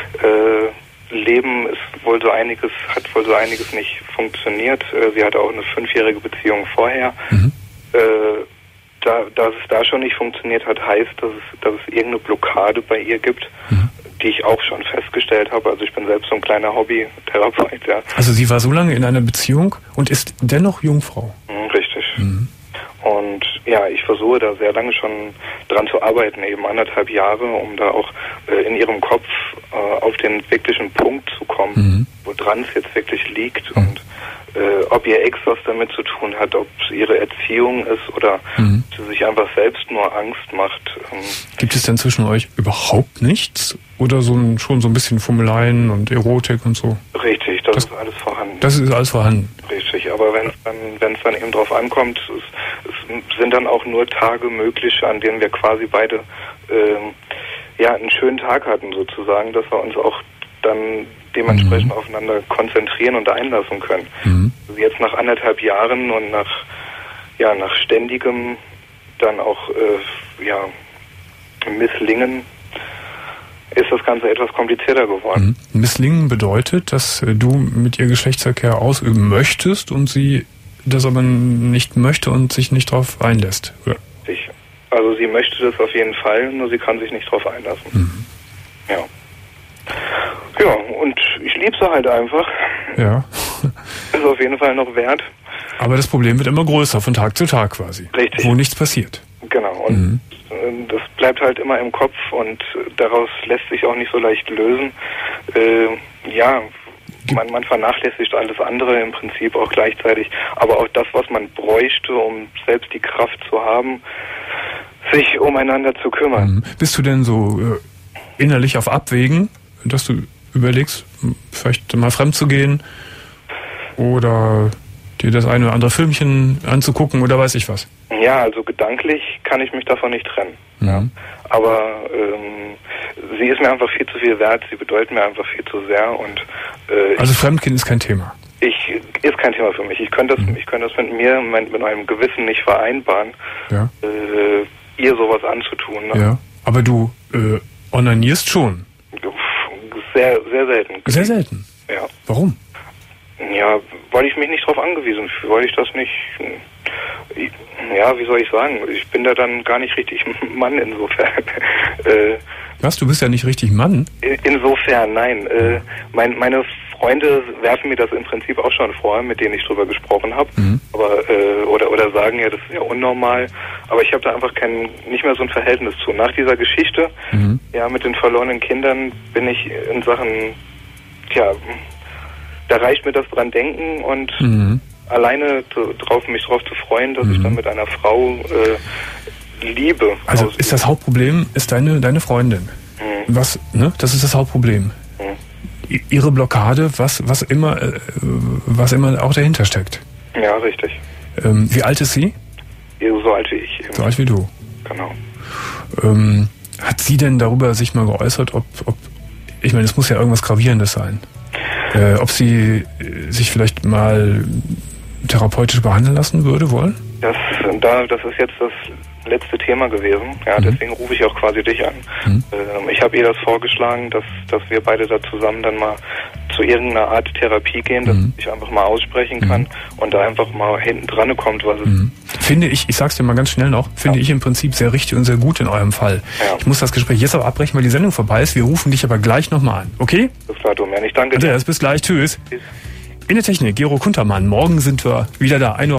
äh, Leben ist wohl so einiges, hat wohl so einiges nicht funktioniert. Äh, sie hatte auch eine fünfjährige Beziehung vorher. Mhm. Äh, da, dass es da schon nicht funktioniert hat, heißt, dass es, dass es irgendeine Blockade bei ihr gibt, mhm. die ich auch schon festgestellt habe. Also ich bin selbst so ein kleiner Hobbytherapeut, ja. Also sie war so lange in einer Beziehung und ist dennoch Jungfrau? Mhm, richtig. Mhm. Und ja, ich versuche da sehr lange schon dran zu arbeiten, eben anderthalb Jahre, um da auch äh, in ihrem Kopf äh, auf den wirklichen Punkt zu kommen, mhm. woran es jetzt wirklich liegt mhm. und äh, ob ihr Ex was damit zu tun hat, ob es ihre Erziehung ist oder mhm. sie sich einfach selbst nur Angst macht. Ähm, Gibt es denn zwischen euch überhaupt nichts? Oder so ein, schon so ein bisschen Fummeleien und Erotik und so? Richtig, das, das ist alles vorhanden. Das ist alles vorhanden. Richtig, aber wenn es dann, wenn es dann eben drauf ankommt, es, es sind dann auch nur Tage möglich, an denen wir quasi beide ähm, ja einen schönen Tag hatten sozusagen, dass wir uns auch dann dementsprechend mhm. aufeinander konzentrieren und einlassen können. Mhm. Also jetzt nach anderthalb Jahren und nach ja nach ständigem dann auch äh, ja Misslingen ist das Ganze etwas komplizierter geworden. Mhm. Misslingen bedeutet, dass du mit ihr Geschlechtsverkehr ausüben möchtest und sie das aber nicht möchte und sich nicht darauf einlässt, oder? Sicher. Also sie möchte das auf jeden Fall, nur sie kann sich nicht darauf einlassen. Mhm. Ja. Ja, und ich liebe sie halt einfach. Ja. Ist auf jeden Fall noch wert. Aber das Problem wird immer größer, von Tag zu Tag quasi. Richtig. Wo nichts passiert. Genau. Und mhm. das bleibt halt immer im Kopf und daraus lässt sich auch nicht so leicht lösen. Äh, ja, man, man vernachlässigt alles andere im Prinzip auch gleichzeitig. Aber auch das, was man bräuchte, um selbst die Kraft zu haben, sich umeinander zu kümmern. Mhm. Bist du denn so äh, innerlich auf Abwägen, dass du überlegst, vielleicht mal fremd zu gehen oder dir das eine oder andere Filmchen anzugucken oder weiß ich was? Ja, also gedanklich kann ich mich davon nicht trennen. Mhm. Ja. Aber ähm, sie ist mir einfach viel zu viel wert, sie bedeutet mir einfach viel zu sehr. Und äh, also Fremdgehen ist kein Thema? Ich ist kein Thema für mich. Ich könnte das, mhm. ich könnte das mit mir, mit, mit meinem Gewissen nicht vereinbaren, ja. äh, ihr sowas anzutun. Ne? Ja, aber du äh, onanierst schon? Sehr, sehr selten. Sehr selten? Ja. Warum? Ja, weil ich mich nicht darauf angewiesen fühle, weil ich das nicht, ja, wie soll ich sagen, ich bin da dann gar nicht richtig Mann insofern. äh, Was, du bist ja nicht richtig Mann? Insofern, nein. Äh, mein, meine Freunde werfen mir das im Prinzip auch schon vor, mit denen ich drüber gesprochen habe, mhm. aber äh, oder oder sagen ja, das ist ja unnormal, aber ich habe da einfach kein, nicht mehr so ein Verhältnis zu. Nach dieser Geschichte, mhm. ja, mit den verlorenen Kindern bin ich in Sachen, tja, da reicht mir das dran denken und mhm. alleine zu, drauf, mich darauf zu freuen, dass mhm. ich dann mit einer Frau äh, Liebe. Also ausübe. Ist das Hauptproblem, ist deine deine Freundin. Mhm. Was, ne? Das ist das Hauptproblem. Mhm. Ihre Blockade, was was immer äh, was immer auch dahinter steckt. Ja, richtig. Ähm, wie alt ist sie? So alt wie ich. Eben. So alt wie du. Genau. Ähm, hat sie denn darüber sich mal geäußert, ob, ob ich meine, es muss ja irgendwas Gravierendes sein. Äh, ob sie sich vielleicht mal therapeutisch behandeln lassen würde, wollen? Das, da, das ist jetzt das letzte Thema gewesen. Ja, mhm. Deswegen rufe ich auch quasi dich an. Mhm. Ähm, ich habe ihr das vorgeschlagen, dass, dass wir beide da zusammen dann mal zu irgendeiner Art Therapie gehen, dass mhm. ich einfach mal aussprechen kann mhm. und da einfach mal hinten dran kommt, was es mhm. Finde ich, ich sag's dir mal ganz schnell noch, finde ja. ich im Prinzip sehr richtig und sehr gut in eurem Fall. Ja. Ich muss das Gespräch jetzt aber abbrechen, weil die Sendung vorbei ist. Wir rufen dich aber gleich nochmal an, okay? Das ist klar, Domian. Ich danke dir. Andreas, bis gleich. Tschüss. Tschüss. In der Technik, Gero Kuntermann. Morgen sind wir wieder da.